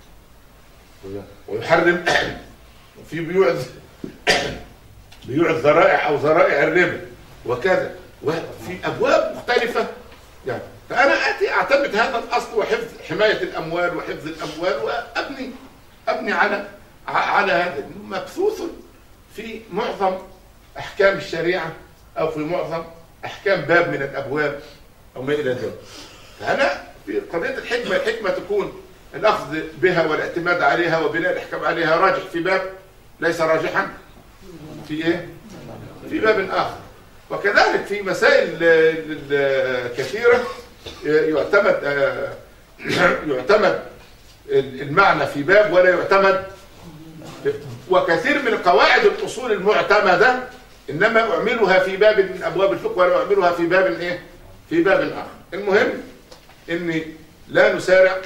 ويحرم في بيوع بيوع الذرائع أو ذرائع الربا وكذا، وفي أبواب مختلفة يعني. فأنا آتي أعتمد هذا الأصل وحفظ حماية الأموال وحفظ الأموال، وأبني أبني على على هذا مبثوث في معظم أحكام الشريعة أو في معظم أحكام باب من الأبواب أو ما إلى ذلك. فأنا في قضية الحكمة، الحكمة تكون الأخذ بها والاعتماد عليها وبناء الأحكام عليها راجح في باب ليس راجحا في إيه؟ في باب آخر. وكذلك في مسائل كثيرة يعتمد يعتمد المعنى في باب ولا يعتمد، وكثير من قواعد الأصول المعتمدة إنما أعملها في باب من أبواب الفقه ولا أعملها في باب إيه؟ في باب آخر. المهم إن لا نسارع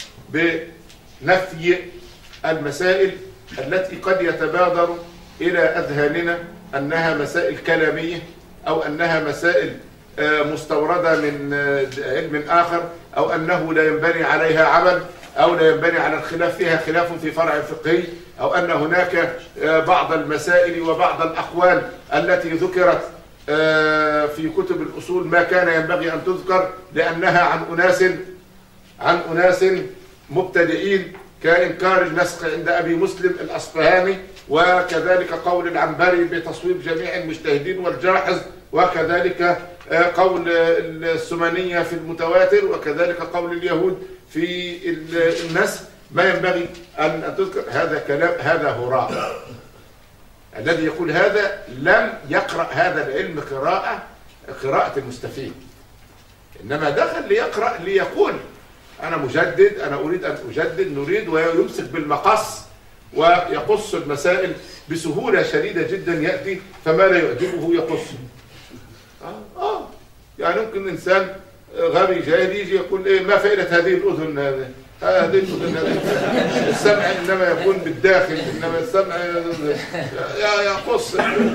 بنفي المسائل التي قد يتبادر إلى أذهاننا أنها مسائل كلامية أو أنها مسائل مستوردة من علم آخر أو أنه لا ينبني عليها عمل أو لا ينبني على الخلاف فيها خلاف في فرع فقهي أو أن هناك بعض المسائل وبعض الأقوال التي ذكرت في كتب الأصول ما كان ينبغي أن تذكر لأنها عن أناس عن أناس مبتدئين كإنكار النسخ عند أبي مسلم الأصفهاني، وكذلك قول العنبري بتصويب جميع المجتهدين والجاحظ، وكذلك قول السمنية في المتواتر، وكذلك قول اليهود في النسخ. ما ينبغي أن تذكر هذا كلام، هذا هراء. الذي يقول هذا لم يقرأ هذا العلم قراءة قراءة المستفيد، إنما دخل ليقرأ ليقول أنا مجدد، أنا أريد أن أجدد، نريد، ويمسك بالمقص ويقص المسائل بسهولة شديدة جدا، يأتي فما لا يعجبه يقصه. آه, آه يعني ممكن إنسان غبي جاهل يجي يقول إيه ما فائدة هذه الأذن، هذه الأذن هذه السمع إنما يكون بالداخل، إنما السمع يقص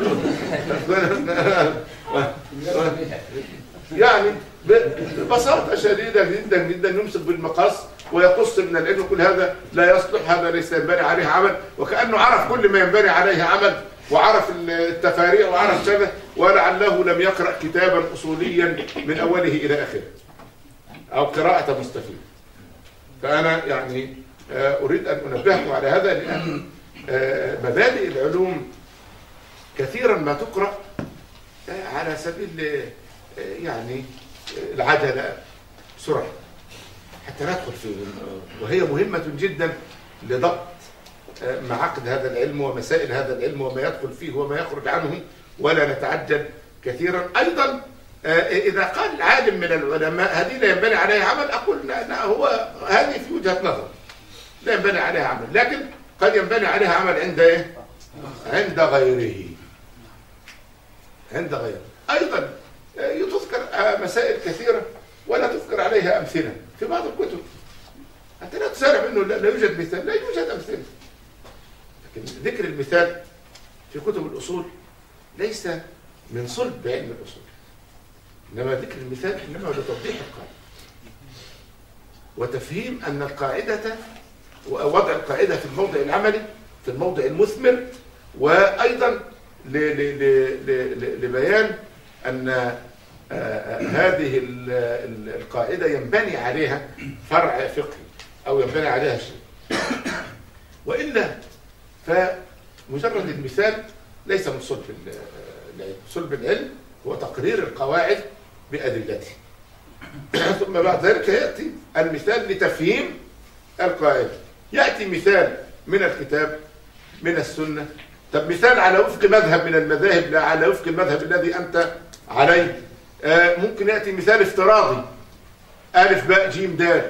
يعني ببساطة شديدة جدا جدا يمسك بالمقص ويقص من العلم ويقول هذا لا يصلح، هذا ليس ينبني عليه عمل، وكأنه عرف كل ما ينبني عليه عمل وعرف التفاريع وعرف كذا، ولعله لم يقرأ كتابا أصوليا من أوله إلى آخره أو قراءة مستفيد. فأنا يعني أريد أن أنبهكم على هذا، لأن مبادئ العلوم كثيرا ما تقرأ على سبيل يعني العجلة بسرعة حتى ندخل فيه، وهي مهمة جدا لضبط معاقد هذا العلم ومسائل هذا العلم وما يدخل فيه وما يخرج عنه، ولا نتعجل كثيرا. أيضا إذا قال العالم من العلماء هذه لا ينبني عليها عمل، أقول لا، هو هذه في وجهة نظر لا ينبني عليها عمل، لكن قد ينبني عليها عمل عند إيه؟ عند غيره، عند غيره. أيضا تذكر مسائل كثيرة ولا تذكر عليها أمثلة في بعض الكتب، حتى لا تسارع منه لا يوجد مثال، لا يوجد أمثلة. لكن ذكر المثال في كتب الأصول ليس من صلب علم الأصول، إنما ذكر المثال إنما لتوضيح القاعدة وتفهيم أن القاعدة ووضع القاعدة في الموضع العملي في الموضع المثمر، وأيضا لبيان أن هذه القاعدة ينبني عليها فرع فقهي أو ينبني عليها شيء، وإلا فمجرد المثال ليس من صلب العلم. صلب العلم هو تقرير القواعد بأدلته، ثم بعد ذلك يأتي المثال لتفهيم القاعدة. يأتي مثال من الكتاب من السنة، طب مثال على وفق مذهب من المذاهب لا على وفق المذهب الذي أنت عليه. آه ممكن يأتي مثال افتراضي، ألف باء جيم دال.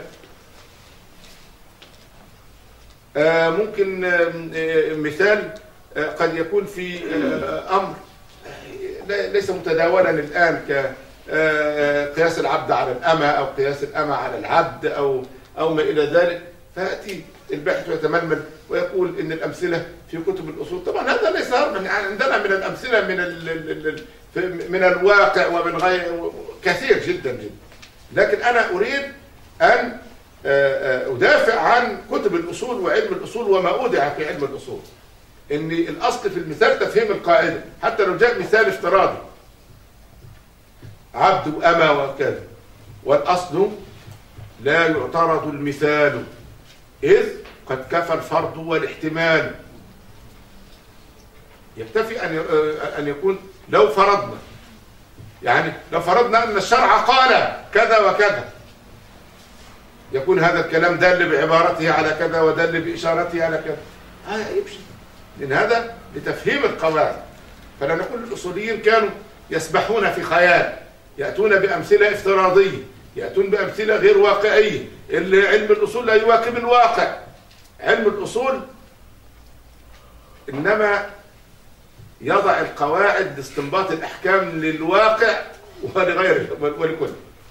آه ممكن آه مثال آه قد يكون في آه أمر ليس متداولا الآن كقياس العبد على الأمة أو قياس الأمة على العبد أو أو ما إلى ذلك، فيأتي الباحث ويتململ ويقول إن الأمثلة في كتب الأصول. طبعا هذا ليس هربا، عندنا من الأمثلة من ال من الواقع ومن غير كثير جدا جدا، لكن أنا أريد أن أدافع عن كتب الأصول وعلم الأصول وما أودع في علم الأصول، إن الأصل في المثال تفهيم القاعدة، حتى لو جاء مثال افتراضي عبد وأمة وكذا، والأصل لا يعترض المثال إذ قد كفى الفرض والاحتمال. يكتفي أن أن يكون لو فرضنا، يعني لو فرضنا أن الشرع قال كذا وكذا، يكون هذا الكلام دل بعبارته على كذا ودل بإشارته على كذا، هذا يمشي، لأن هذا لتفهيم القواعد. فلا نقول الأصوليين كانوا يسبحون في خيال، يأتون بأمثلة افتراضية، يأتون بأمثلة غير واقعية. علم الأصول لا يواكب الواقع. علم الأصول إنما يضع القواعد لاستنباط الأحكام للواقع ولغيره ولكل.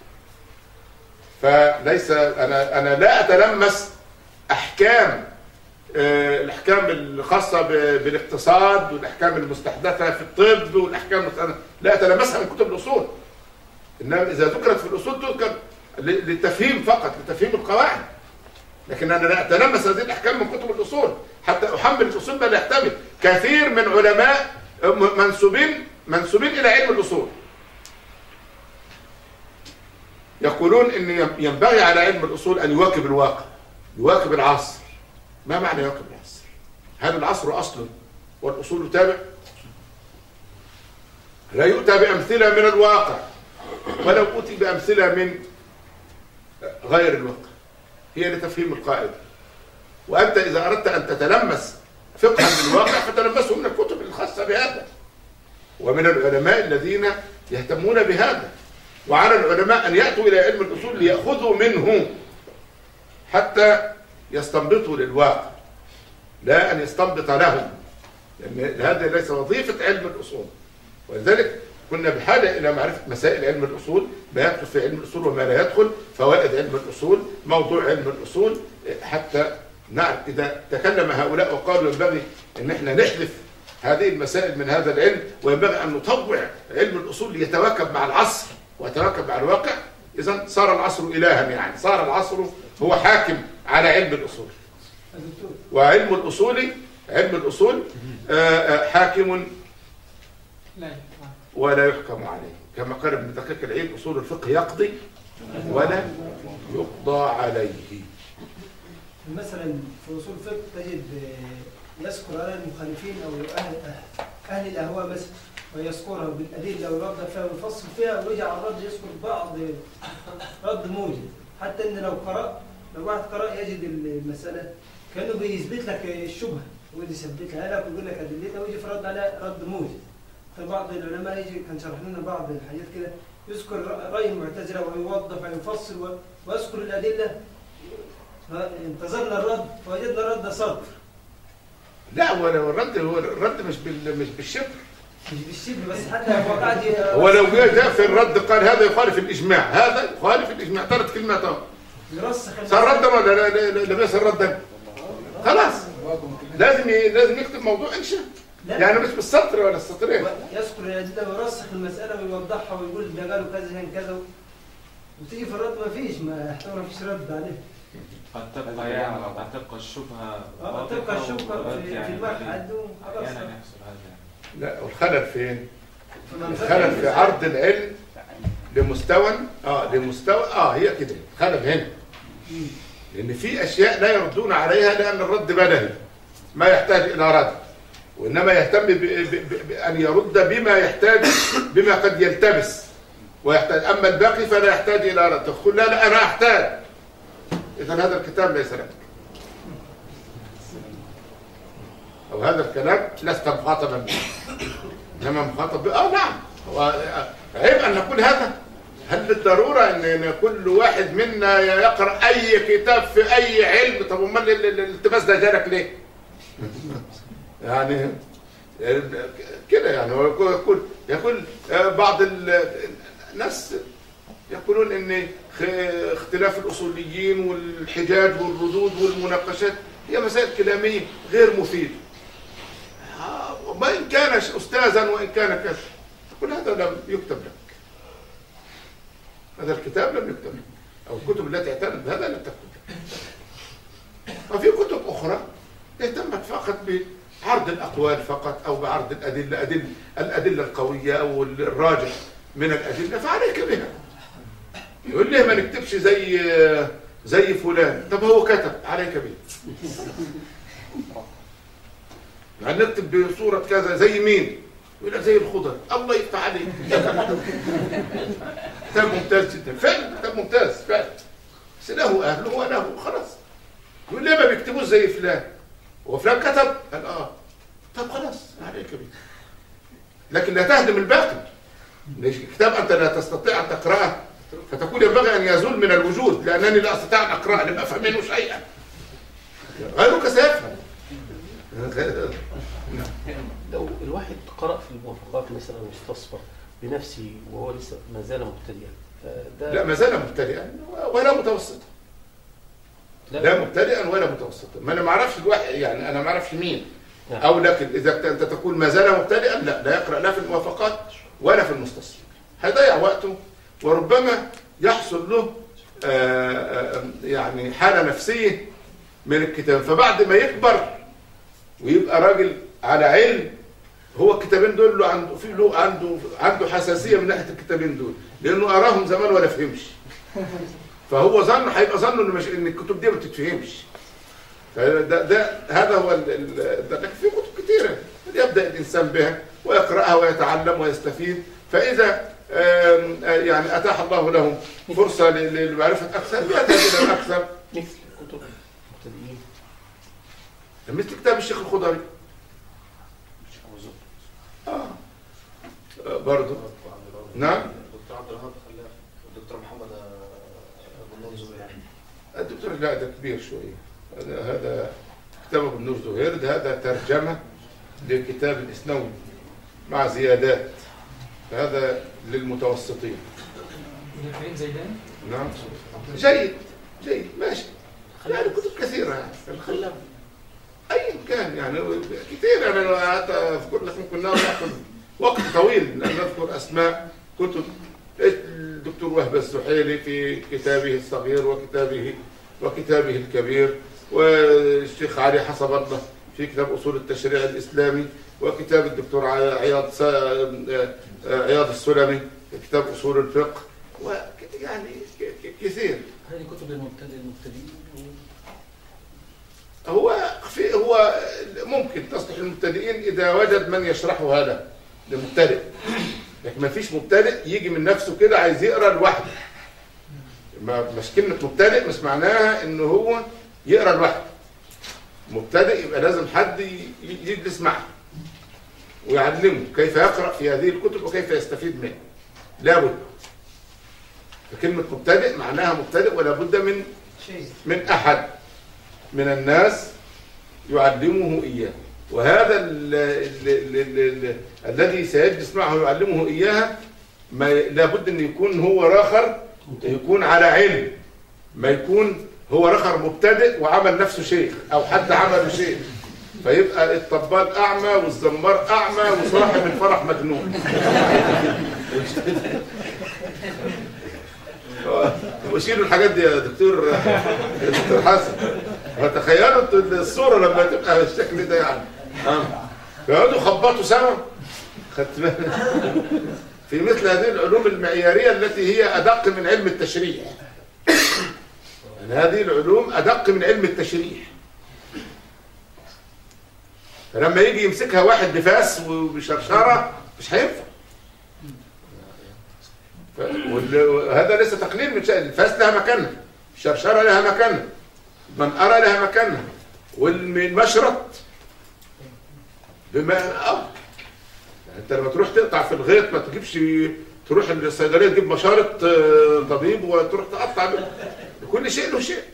فليس أنا أنا لا أتلمس أحكام آه الأحكام الخاصة بالاقتصاد والأحكام المستحدثة في الطب والأحكام لا أتلمسها من كتب الأصول. إنما إذا ذكرت في الأصول تذكر للتفهيم فقط، لتفهيم القواعد. لكن أنا لا أتلمس هذه الأحكام من كتب الأصول حتى أحمل الأصول ما لا يحتمل. كثير من علماء منسوبين منسوبين إلى علم الأصول يقولون إن ينبغي على علم الأصول أن يواكب الواقع، يواكب العصر. ما معنى يواكب العصر؟ هل العصر أصل والأصول تابع؟ لا يؤتى بأمثلة من الواقع ولو أتي بأمثلة من غير الواقع، هي لتفهيم القاعدة. وأنت إذا أردت أن تتلمس فقها بالواقع فتلمسه من الكتب الخاصة بهذا ومن العلماء الذين يهتمون بهذا. وعلى العلماء أن يأتوا إلى علم الأصول ليأخذوا منه حتى يستنبطوا للواقع، لا أن يستنبط لهم، لأن هذا ليس وظيفة علم الأصول. ولذلك كنا بحاجة إلى معرفة مسائل علم الأصول، ما يدخل في علم الأصول وما لا يدخل، فوائد علم الأصول، موضوع علم الأصول، حتى نعرف. إذا تكلم هؤلاء وقالوا ينبغي أن احنا نحذف هذه المسائل من هذا العلم وينبغي أن نطوع علم الأصول ليتواكب مع العصر ويتواكب مع الواقع، إذن صار العصر إلها، يعني صار العصر هو حاكم على علم الأصول. وعلم الأصول علم الأصول حاكم ولا يحكم عليه، كما قال ابن دقيق العيد: أصول الفقه يقضي ولا يقضى عليه. مثلا في أصول الفقه تجد يذكر على المخالفين أو أهل, أهل الأهواء مثلا، ويذكرها بالأدلة والرد فيها ويفصل فيها، ويرجع على الرد يذكر بعض رد موجب، حتى إن لو قرأ لو واحد قرأ يجد المسألة كأنه بيثبت لك الشبهة ويجي يثبت لها لك ويقول لك أدلتها ويجي في رد على رد موجب. فبعض العلماء يجي كان شرح لنا بعض الحاجات كده، يذكر رأي المعتزلة ويوضح ويفصل ويذكر الأدلة، انتظرنا الرد فوجدنا الرد صدر. لا، هو الرد هو الرد مش بال مش بالشبر مش بالشبر بس، حتى هو قاعد هو لو جاء في الرد قال هذا يخالف الإجماع، هذا يخالف الإجماع، ثلاث كلمات اهو يرسخ صار ردا ولا لم يصير ردا؟ خلاص لازم لازم يكتب موضوع انشاء، يعني مش بالسطر ولا السطرين، يذكر الأدلة ويرسخ المسألة ويوضحها ويقول ده قالوا كذا هن كذا، وتيجي في الرد ما فيش ما ما فيش رد عليه. قد تبقى يعني قد تبقى الشبهة اه تبقى الشبهة في, في المرحلة وخلاص احيانا يحصل هذا. لا، والخلل فين؟ الخلل في عرض العلم لمستوى اه لمستوى اه هي كده خلل هنا، لأن في أشياء لا يردون عليها لأن الرد بدهي ما يحتاج إلى رد، وإنما يهتم بأن يرد بما يحتاج بما قد يلتبس ويحتاج، أما الباقي فلا يحتاج إلى رد. تقول لا لا أنا أحتاج، إذا هذا الكتاب ليس لك، أو هذا الكلام لست مخاطبا به، إنما مخاطب به. آه نعم، عيب أن نقول هذا. هل بالضرورة أن كل واحد منا يقرأ أي كتاب في أي علم؟ طب امال الالتباس ده جالك ليه؟ يعني كده يعني يقول يقول بعض الناس يقولون ان اختلاف الاصوليين والحجاج والردود والمناقشات هي مسائل كلاميه غير مفيده، وإن كان استاذا وان كان كذا. يقول هذا لم يكتب لك، هذا الكتاب لم يكتب لك، او الكتب التي اعتنت بهذا لم تكتب لك. وفي كتب اخرى اهتمت فقط بعرض الاقوال فقط، او بعرض الادله أدل الادله القويه او الراجح من الادله، فعليك بها. يقول ليه ما نكتبش زي زي فلان؟ طب هو كتب، عليك به. يعني نكتب بصوره كذا زي مين؟ يقول لك زي الخضر. الله يفتح عليك، كتاب ممتاز جدا فعلا، كتاب ممتاز فعلا، بس له اهله وله خلاص. يقول ليه ما بيكتبوش زي فلان؟ هو فلان كتب؟ قال اه. طب خلاص عليك بيه. لكن لا تهدم الباقي. الكتاب انت لا تستطيع ان تقراه فتقول ينبغي ان يزول من الوجود لانني لا استطيع ان اقراه لم افهم منه شيئا. غيرك سيفهم. لو الواحد قرأ في الموافقات مثلا واستصفر بنفسه وهو لسه ما زال مبتدئا فده لا ما زال مبتدئا ولا متوسطا. لا, لا مبتدئا ولا متوسطا. ما انا ما اعرفش الواحد يعني انا ما اعرفش مين نعم. او لكن اذا انت تقول ما زال مبتدئا لا لا يقرأ لا في الموافقات ولا في المستصفر. هيضيع وقته وربما يحصل له آآ آآ يعني حالة نفسية من الكتاب. فبعد ما يكبر ويبقى راجل على علم هو الكتابين دول له عنده في له عنده عنده حساسيه من ناحيه الكتابين دول لانه قراهم زمان ولا فهمش. فهو ظن هيبقى ظنه ان مش ان الكتب دي ما بتتفهمش. فده ده هذا هو ده. لكن في كتب كثيره يبدا الانسان بها ويقراها ويتعلم ويستفيد. فاذا يعني اتاح الله لهم فرصه لمعرفه اكثر يحتاج الى اكثر. مثل كتب المبتدئين مثل كتاب الشيخ الخضري. اه برضه نعم. الدكتور عبد الوهاب خلاف والدكتور محمد ابو النور زهير. الدكتور لا ده كبير شويه. هذا هذا كتاب ابو النور زهير ده هذا ترجمه لكتاب الاسنوي مع زيادات. هذا للمتوسطين. كريم زيدان. نعم جيد جيد ماشي. يعني كتب كثيره يعني الخلاف ايا كان يعني كثير. انا حتى اذكر لكم كنا ناخذ وقت طويل ان نذكر اسماء كتب. الدكتور وهب الزحيلي في كتابه الصغير وكتابه وكتابه الكبير، والشيخ علي حسب الله في كتاب اصول التشريع الاسلامي، وكتاب الدكتور عياض عياض السلمي في كتاب اصول الفقه، ويعني كثير. هذه كتب المبتدئين. هو في هو ممكن تصلح للمبتدئين اذا وجد من يشرحها له لمبتدئ. لكن ما فيش مبتدئ يجي من نفسه كده عايز يقرا لوحده. مش كلمه مبتدئ مش معناها انه هو يقرا لوحده. مبتدئ يبقى لازم حد يجلس معه ويعلمه كيف يقرا في هذه الكتب وكيف يستفيد منها. لابد. فكلمه مبتدئ معناها مبتدئ ولا بد من من احد من الناس يعلمه إياه. وهذا ال ال ال ال ال الذي سيجلس معه يعلمه إياها ما لابد أن يكون هو راخر، يكون على علم، ما يكون هو راخر مبتدئ وعمل نفسه شيخ أو حد عمله شيخ، فيبقى الطبال أعمى والزمار أعمى وصاحب الفرح مجنون. وشيلوا الحاجات دي يا دكتور دكتور حسن. فتخيلوا الصوره لما تبقى بالشكل ده يعني يقعدوا يخبطوا سوا. خدت بالك في مثل هذه العلوم المعياريه التي هي ادق من علم التشريح. يعني هذه العلوم ادق من علم التشريح. فلما يجي يمسكها واحد بفاس وبشرشره مش هينفع. وهذا ليس تقليل من شيء. الفاس لها مكانها، الشرشره لها مكانها، المنقره لها مكانها، والمشرط بما اه يعني انت لما تروح تقطع في الغيط ما تجيبش تروح الصيدليه تجيب مشارط طبيب وتروح تقطع. كل شيء له شيء.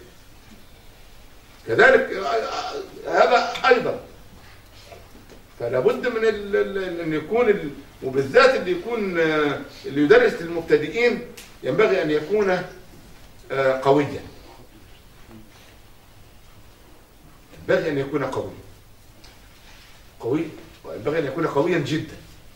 كذلك هذا ايضا. فلا بد من ان يكون وبالذات اللي يكون اللي يدرس للمبتدئين ينبغي ان يكون قويا. ينبغي ان يكون قويا. قوي وينبغي ان يكون قويا جدا.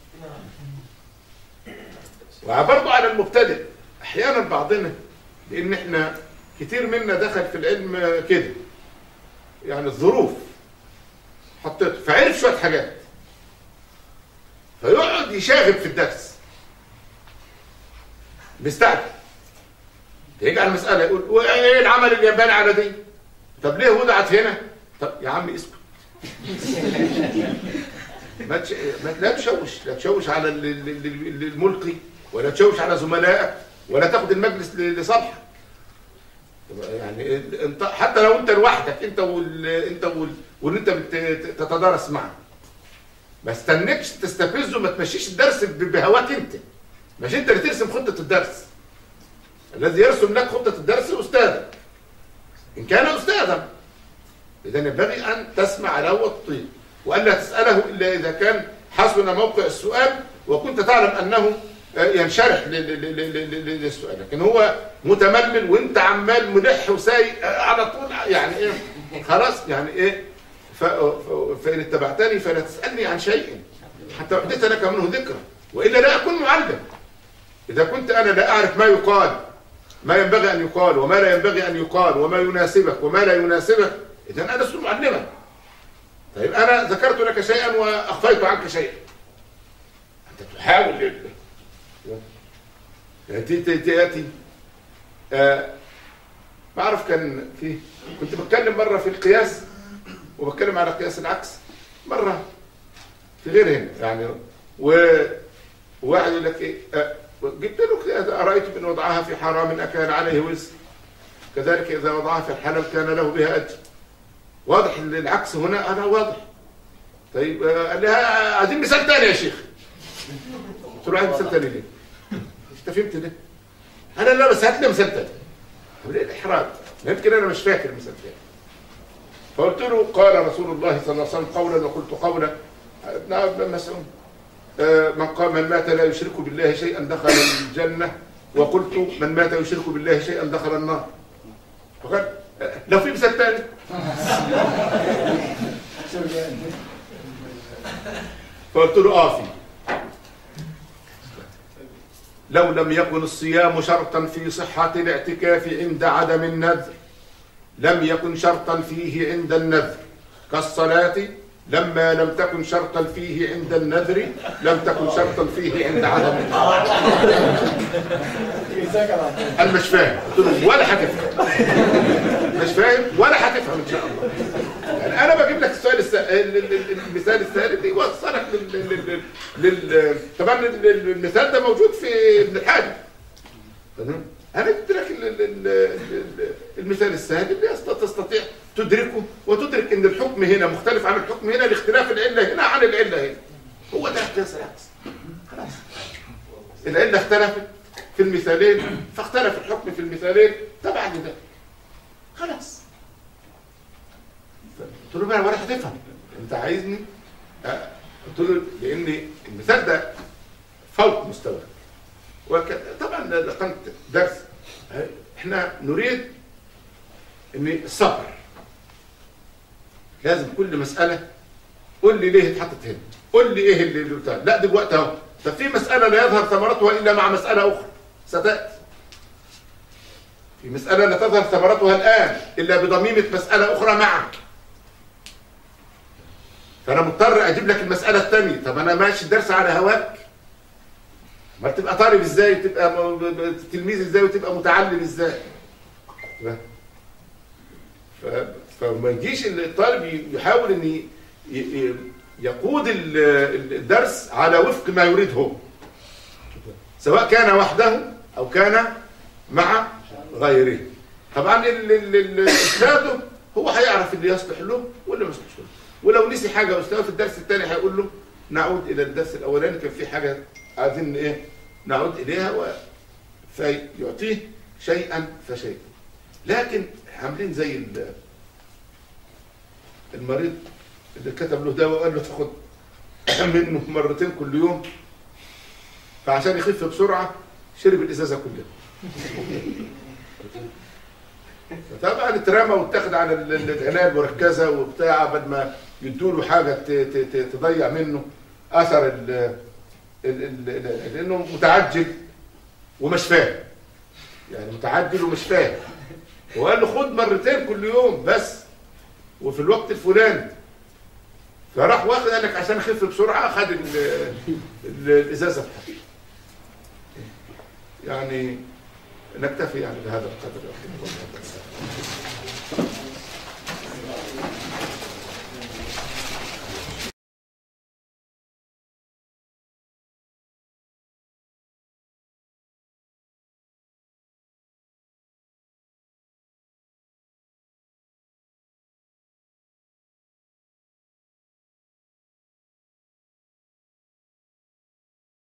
وبرضه على المبتدئ احيانا بعضنا لان احنا كتير منا دخل في العلم كده يعني الظروف حطيته فعرف شويه حاجات فيقعد يشاغب في الدرس مستعجل يجي على المساله يقول وايه العمل الياباني على دي؟ طب ليه وضعت هنا؟ طب يا عم اسكت. ما تش... ما لا تشوش لا تشوش على الملقي ولا تشوش على زملائك ولا تاخد المجلس لصالحك. يعني انت حتى لو انت لوحدك انت وال انت وال واللي انت بتتدارس معه، ما استنكش تستفزه، ما تمشيش الدرس بهواك انت، مش انت اللي ترسم خطه الدرس. الذي يرسم لك خطه الدرس استاذك ان كان استاذا، اذا ينبغي ان تسمع له وتطيع، والا تساله الا اذا كان حسن موقع السؤال وكنت تعلم انه ينشرح للسؤال، لكن هو متململ وانت عمال ملح وسايق على طول، يعني ايه خلاص يعني ايه فان اتبعتني فلا تسالني عن شيء حتى احدث لك منه ذكرى والا لا اكون معلم. اذا كنت انا لا اعرف ما يقال، ما ينبغي ان يقال وما لا ينبغي ان يقال، وما يناسبك وما لا يناسبك، اذا انا لست معلما. طيب انا ذكرت لك شيئا واخفيت عنك شيئا، انت تحاول تأتي تأتي آه ما أعرف كان في كنت بتكلم مرة في القياس وبتكلم على قياس العكس مرة في غير هنا يعني، وواحد يقول لك إيه آه جبت له أرأيت إن وضعها في حرام أكان عليه وزر، كذلك إذا وضعها في الحلال كان له بها أجر. واضح العكس هنا، أنا واضح. طيب آه قال لي عايزين مثال تاني يا شيخ. قلت له عايز مثال تاني ليه؟ انت فهمت ده؟ انا لا بس هات لي مثال تاني. طب ليه الاحراج؟ يمكن انا مش فاكر مثال تاني. فقلت له قال رسول الله صلى الله عليه وسلم قولا وقلت قولا ابن مسعود من قال من مات لا يشرك بالله شيئا دخل الجنه، وقلت من مات يشرك بالله شيئا دخل النار. فقال لو في مثال تاني فقلت له اه في لو لم يكن الصيام شرطا في صحة الاعتكاف عند عدم النذر لم يكن شرطا فيه عند النذر، كالصلاة لما لم تكن شرطا فيه عند النذر لم تكن شرطا فيه عند عدم النذر. أنا مش فاهم، قلت له ولا هتفهم، مش فاهم ولا هتفهم إن شاء الله. يعني أنا بجيب لك السؤال الس... المثال الثالث يوصلك لل... لل... طبعا المثال ده موجود في ابن الحاج. تمام؟ أنا جبت لك المثال السهل اللي تستطيع تدركه وتدرك إن الحكم هنا مختلف عن الحكم هنا لاختلاف العلة هنا عن العلة هنا. هو ده قياس العكس. خلاص. العلة اختلفت في المثالين فاختلف الحكم في المثالين تبعا لده. خلاص. قلت له بقى ولا هتفهم انت عايزني أه. قلت له لان المثال ده فوق مستواك وك... طبعا لقنت درس احنا نريد ان الصبر لازم كل مساله قول لي ليه اتحطت هنا، قول لي ايه اللي بتاع لا دلوقتي اهو. طب في مساله لا يظهر ثمرتها الا مع مساله اخرى ستاتي، في مساله لا تظهر ثمرتها الان الا بضميمه مساله اخرى معك، فانا مضطر اجيب لك المساله الثانيه. طب انا ماشي الدرس على هواك، ما تبقى طالب ازاي وتبقى تلميذ ازاي وتبقى متعلم ازاي؟ فما يجيش الطالب يحاول ان يقود الدرس على وفق ما يريد هو، سواء كان وحده او كان مع غيره. طبعا الاستاذ هو هيعرف اللي يصلح له واللي ما يصلحش له، ولو نسي حاجه استاذ في الدرس الثاني هيقول له نعود الى الدرس الاولاني كان في حاجه عايزين ايه نعود اليها، فيعطيه شيئا فشيئا. لكن عاملين زي المريض اللي كتب له دواء وقال له تاخد منه مرتين كل يوم، فعشان يخف بسرعه شرب الازازه كلها. طبعا اترمى واتاخد على العنايه المركزه وبتاع بدل ما يدوا له حاجه تضيع منه اثر ال لانه متعجل ومش فاهم، يعني متعجل ومش فاهم، وقال له خد مرتين كل يوم بس وفي الوقت الفلاني، فراح واخد قال لك عشان يخف بسرعه خد الازازه بتاعته. يعني نكتفي يعني بهذا القدر.